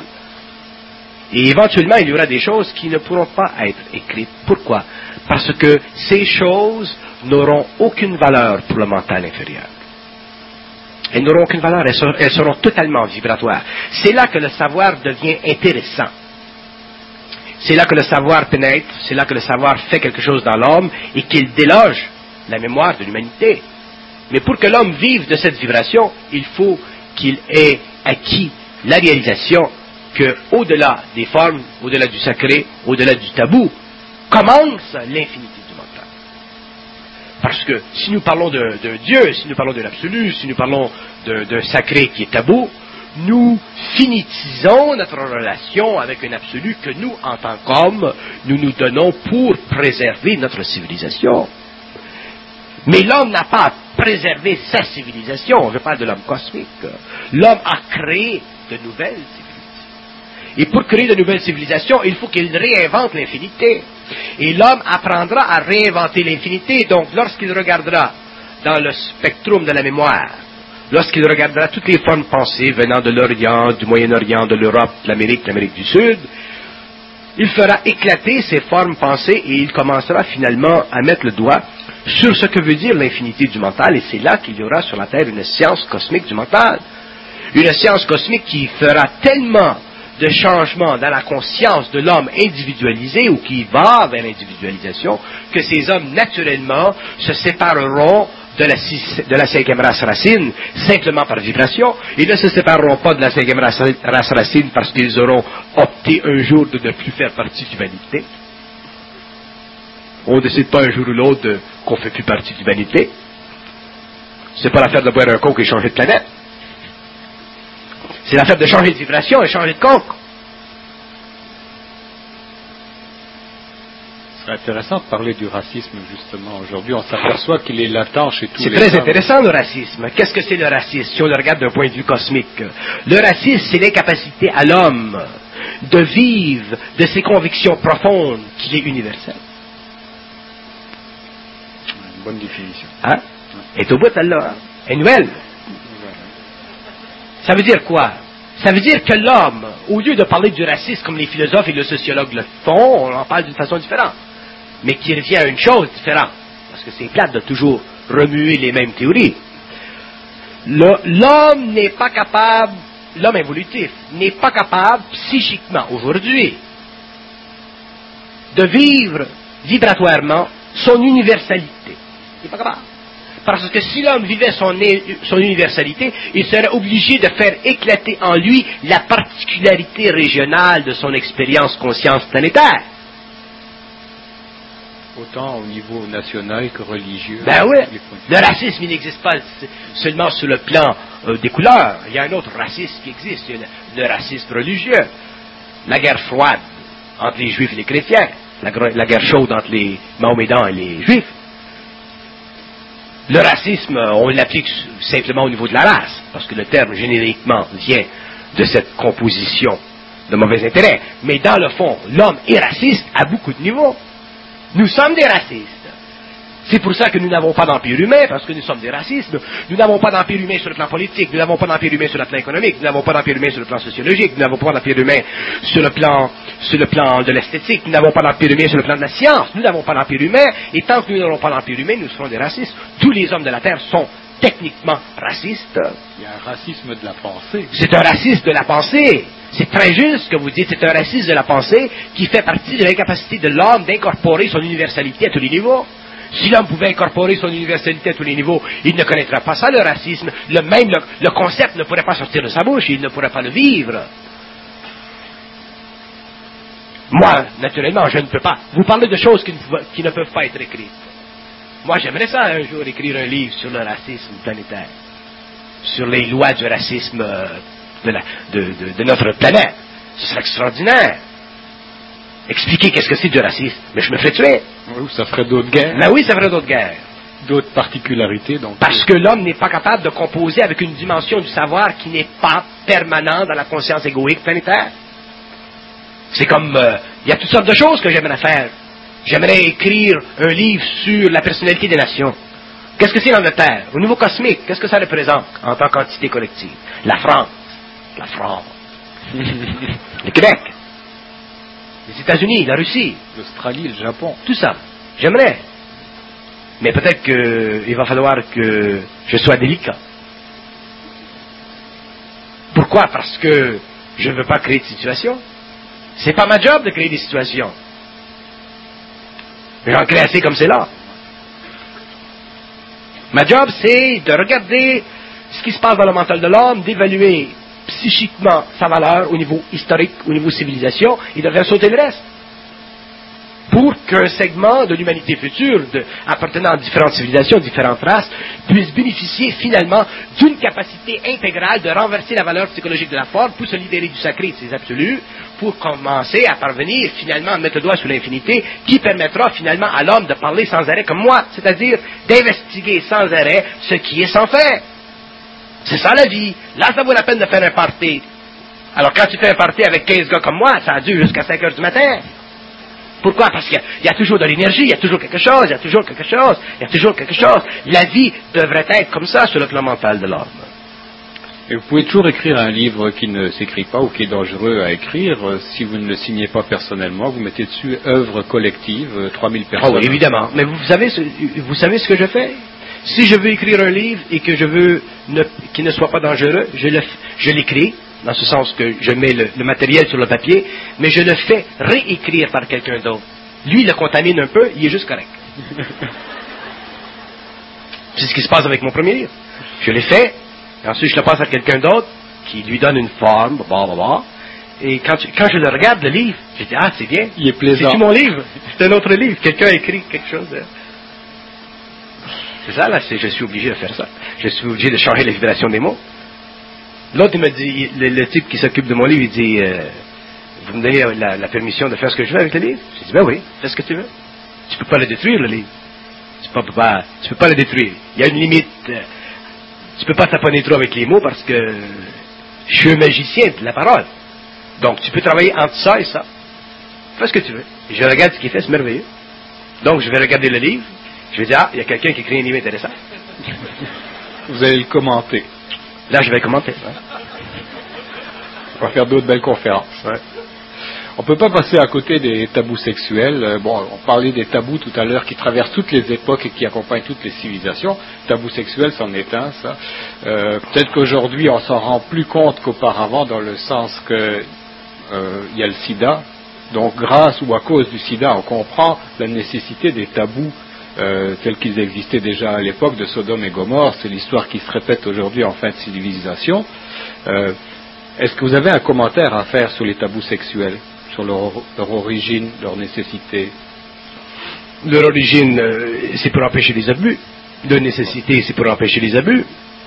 Et éventuellement, il y aura des choses qui ne pourront pas être écrites. Pourquoi? Parce que ces choses n'auront aucune valeur pour le mental inférieur. elles n'auront aucune valeur, elles seront, elles seront totalement vibratoires. C'est là que le savoir devient intéressant. C'est là que le savoir pénètre, c'est là que le savoir fait quelque chose dans l'homme et qu'il déloge la mémoire de l'humanité. Mais pour que l'homme vive de cette vibration, il faut qu'il ait acquis la réalisation que, au-delà des formes, au-delà du sacré, au-delà du tabou, commence l'infinité du mental. Parce que si nous parlons de, de Dieu, si nous parlons de l'absolu, si nous parlons d'un sacré qui est tabou, nous finitisons notre relation avec un absolu que nous, en tant qu'hommes, nous nous donnons pour préserver notre civilisation. Mais l'homme n'a pas à préserver sa civilisation, je parle de l'homme cosmique. L'homme a créé de nouvelles civilisations. Et pour créer de nouvelles civilisations, il faut qu'il réinvente l'infinité. Et l'homme apprendra à réinventer l'infinité, donc lorsqu'il regardera dans le spectrum de la mémoire, lorsqu'il regardera toutes les formes pensées venant de l'Orient, du Moyen-Orient, de l'Europe, de l'Amérique, de l'Amérique du Sud, il fera éclater ces formes pensées et il commencera finalement à mettre le doigt sur ce que veut dire l'infinité du mental, et c'est là qu'il y aura sur la Terre une science cosmique du mental. Une science cosmique qui fera tellement de changements dans la conscience de l'homme individualisé ou qui va vers l'individualisation, que ces hommes naturellement se sépareront de la, de la cinquième race racine simplement par vibration. Ils ne se sépareront pas de la cinquième race, race racine parce qu'ils auront opté un jour de ne plus faire partie de l'humanité. On ne décide pas un jour ou l'autre qu'on ne fait plus partie de l'humanité. C'est pas l'affaire de boire un coke et changer de planète. C'est l'affaire de changer de vibration et changer de coke. C'est intéressant de parler du racisme, justement. Aujourd'hui, on s'aperçoit qu'il est latent chez tous les hommes. C'est très intéressant, le racisme. Qu'est-ce que c'est le racisme, si on le regarde d'un point de vue cosmique? Le racisme, c'est l'incapacité à l'homme de vivre de ses convictions profondes qu'il est universel. Une bonne définition. Hein? Et au bout, celle-là, hein? Et nouvelle. Ça veut dire quoi? Ça veut dire que l'homme, au lieu de parler du racisme comme les philosophes et les sociologues le font, on en parle d'une façon différente. Mais qui revient à une chose différente. Parce que c'est plate de toujours remuer les mêmes théories. L'homme n'est pas capable, l'homme évolutif, n'est pas capable psychiquement, aujourd'hui, de vivre vibratoirement son universalité. Il n'est pas capable. Parce que si l'homme vivait son, son universalité, il serait obligé de faire éclater en lui la particularité régionale de son expérience conscience planétaire. Autant au niveau national que religieux. Ben oui. Le racisme, il n'existe pas seulement sur le plan euh, des couleurs. Il y a un autre racisme qui existe, le, le racisme religieux. La guerre froide entre les juifs et les chrétiens. La, la guerre chaude entre les mahomédans et les juifs. Le racisme, on l'applique simplement au niveau de la race, parce que le terme génériquement vient de cette composition de mauvais intérêts. Mais dans le fond, l'homme est raciste à beaucoup de niveaux. Nous sommes des racistes. C'est pour ça que nous n'avons pas d'empire humain, parce que nous sommes des racistes. Nous n'avons pas d'empire humain sur le plan politique, nous n'avons pas d'empire humain sur le plan économique, nous n'avons pas d'empire humain sur le plan sociologique, nous n'avons pas d'empire humain sur le plan, sur le plan de l'esthétique, nous n'avons pas d'empire humain sur le plan de la science, nous n'avons pas d'empire humain, et tant que nous n'aurons pas d'empire humain, nous serons des racistes. Tous les hommes de la Terre sont techniquement racistes. Il y a un racisme de la pensée. C'est un racisme de la pensée. C'est très juste ce que vous dites, c'est un racisme de la pensée qui fait partie de l'incapacité de l'homme d'incorporer son universalité à tous les niveaux. Si l'homme pouvait incorporer son universalité à tous les niveaux, il ne connaîtrait pas ça, le racisme. Le même, le, le concept ne pourrait pas sortir de sa bouche, il ne pourrait pas le vivre. Moi, naturellement, je ne peux pas. Vous parlez de choses qui ne, qui ne peuvent pas être écrites. Moi, j'aimerais ça un jour écrire un livre sur le racisme planétaire, sur les lois du racisme de, la, de, de, de notre planète. Ce serait extraordinaire. Expliquer qu'est-ce que c'est du racisme. Mais je me ferais tuer. Oui, ça ferait d'autres guerres. Ben oui, ça ferait d'autres guerres. D'autres particularités, donc. Parce que l'homme n'est pas capable de composer avec une dimension du savoir qui n'est pas permanente dans la conscience égoïque planétaire. C'est comme, il euh, y a toutes sortes de choses que j'aimerais faire. J'aimerais écrire un livre sur la personnalité des nations. Qu'est-ce que c'est l'Angleterre? Au niveau cosmique, qu'est-ce que ça représente en tant qu'entité collective? La France. La France. Le Québec. Les États-Unis, la Russie. L'Australie, le Japon. Tout ça. J'aimerais. Mais peut-être qu'il va falloir que je sois délicat. Pourquoi? Parce que je ne veux pas créer de situation. C'est pas ma job de créer des situations. J'en crée assez comme c'est là. Ma job, c'est de regarder ce qui se passe dans le mental de l'homme, d'évaluer psychiquement sa valeur au niveau historique, au niveau civilisation, et de faire sauter le reste. Pour qu'un segment de l'humanité future, de, appartenant à différentes civilisations, différentes races, puisse bénéficier finalement d'une capacité intégrale de renverser la valeur psychologique de la forme pour se libérer du sacré et de ses absolus, pour commencer à parvenir finalement à mettre le doigt sur l'infinité, qui permettra finalement à l'homme de parler sans arrêt comme moi, c'est-à-dire d'investiguer sans arrêt ce qui est sans faire. C'est ça la vie. Là, ça vaut la peine de faire un party. Alors quand tu fais un party avec quinze gars comme moi, ça dure jusqu'à cinq heures du matin. Pourquoi? Parce qu'il y, y a toujours de l'énergie, il y a toujours quelque chose, il y a toujours quelque chose, il y a toujours quelque chose. La vie devrait être comme ça sur le plan mental de l'homme. Et vous pouvez toujours écrire un livre qui ne s'écrit pas ou qui est dangereux à écrire. Si vous ne le signez pas personnellement, vous mettez dessus œuvre collective, trois mille personnes. Oh oui, évidemment. Mais vous savez, ce, vous savez ce que je fais? Si je veux écrire un livre et que je veux ne, qu'il ne soit pas dangereux, je, le, je l'écris, dans ce sens que je mets le, le matériel sur le papier, mais je le fais réécrire par quelqu'un d'autre. Lui, il le contamine un peu, il est juste correct. C'est ce qui se passe avec mon premier livre. Je l'ai fait, et ensuite je le passe à quelqu'un d'autre qui lui donne une forme, bah, bah, bah. Et quand, tu, quand je le regarde, le livre, je dis, ah, c'est bien. Il est plaisant. C'est mon livre. C'est un autre livre. Quelqu'un a écrit quelque chose. Hein. C'est ça, là, c'est, je suis obligé de faire ça. Je suis obligé de changer les vibrations des mots. L'autre, il me dit, le, le type qui s'occupe de mon livre, il dit, euh, vous me donnez la, la permission de faire ce que je veux avec le livre? Je dis, ben oui, fais ce que tu veux. Tu peux pas le détruire, le livre. Tu peux pas, tu peux pas le détruire. Il y a une limite. Euh, tu peux pas taponner trop avec les mots parce que je suis un magicien de la parole. Donc, tu peux travailler entre ça et ça. Fais ce que tu veux. Je regarde ce qu'il fait, c'est merveilleux. Donc, je vais regarder le livre. Je vais dire, ah, il y a quelqu'un qui écrit un livre intéressant. Vous allez le commenter. Là, je vais commenter. Ouais. On va faire d'autres belles conférences. Ouais. On ne peut pas passer à côté des tabous sexuels. Bon, on parlait des tabous tout à l'heure qui traversent toutes les époques et qui accompagnent toutes les civilisations. Tabou sexuel, c'en est un, ça. Euh, peut-être qu'aujourd'hui, on s'en rend plus compte qu'auparavant, dans le sens que euh, il y a le sida. Donc, grâce ou à cause du sida, on comprend la nécessité des tabous Euh, tels qu'ils existaient déjà à l'époque de Sodome et Gomorrhe. C'est l'histoire qui se répète aujourd'hui en fin de civilisation. Euh, est-ce que vous avez un commentaire à faire sur les tabous sexuels, sur leur, leur origine, leur nécessité? Leur origine, euh, c'est pour empêcher les abus. Leur nécessité, c'est pour empêcher les abus.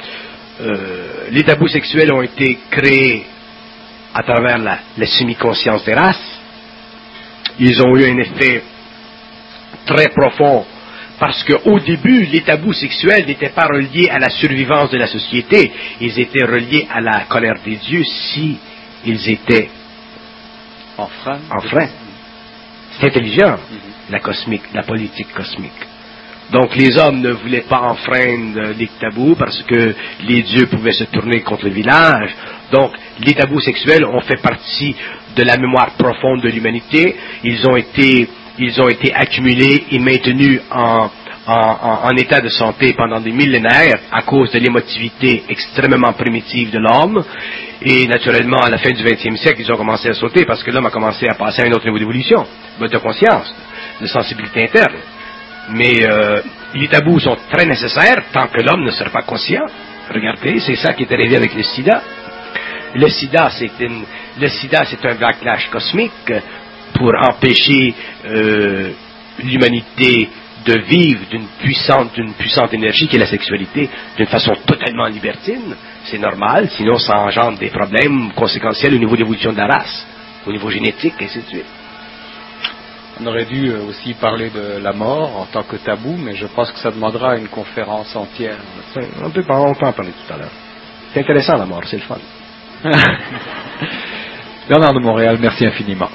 Euh, les tabous sexuels ont été créés à travers la, la semi-conscience des races. Ils ont eu un effet très profond parce qu'au début, les tabous sexuels n'étaient pas reliés à la survivance de la société, ils étaient reliés à la colère des dieux si ils étaient enfreints. enfreints. C'est intelligent, mm-hmm. la cosmique, la politique cosmique. Donc les hommes ne voulaient pas enfreindre les tabous parce que les dieux pouvaient se tourner contre le village. Donc les tabous sexuels ont fait partie de la mémoire profonde de l'humanité. Ils ont été Ils ont été accumulés et maintenus en, en, en, en état de santé pendant des millénaires à cause de l'émotivité extrêmement primitive de l'homme. Et naturellement, à la fin du vingtième siècle, ils ont commencé à sauter parce que l'homme a commencé à passer à un autre niveau d'évolution, de conscience, de sensibilité interne. Mais euh, les tabous sont très nécessaires tant que l'homme ne sera pas conscient. Regardez, c'est ça qui est arrivé avec le sida. Le sida, c'est, une, le sida, c'est un backlash cosmique pour empêcher euh, l'humanité de vivre d'une puissante, d'une puissante énergie qui est la sexualité d'une façon totalement libertine. C'est normal, sinon ça engendre des problèmes conséquentiels au niveau de l'évolution de la race, au niveau génétique, et ainsi de suite. On aurait dû aussi parler de la mort en tant que tabou, mais je pense que ça demandera une conférence entière. On peut, on peut en parler tout à l'heure. C'est intéressant la mort, c'est le fun. Bernard de Montréal, merci infiniment.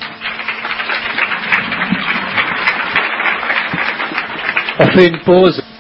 On fait une pause.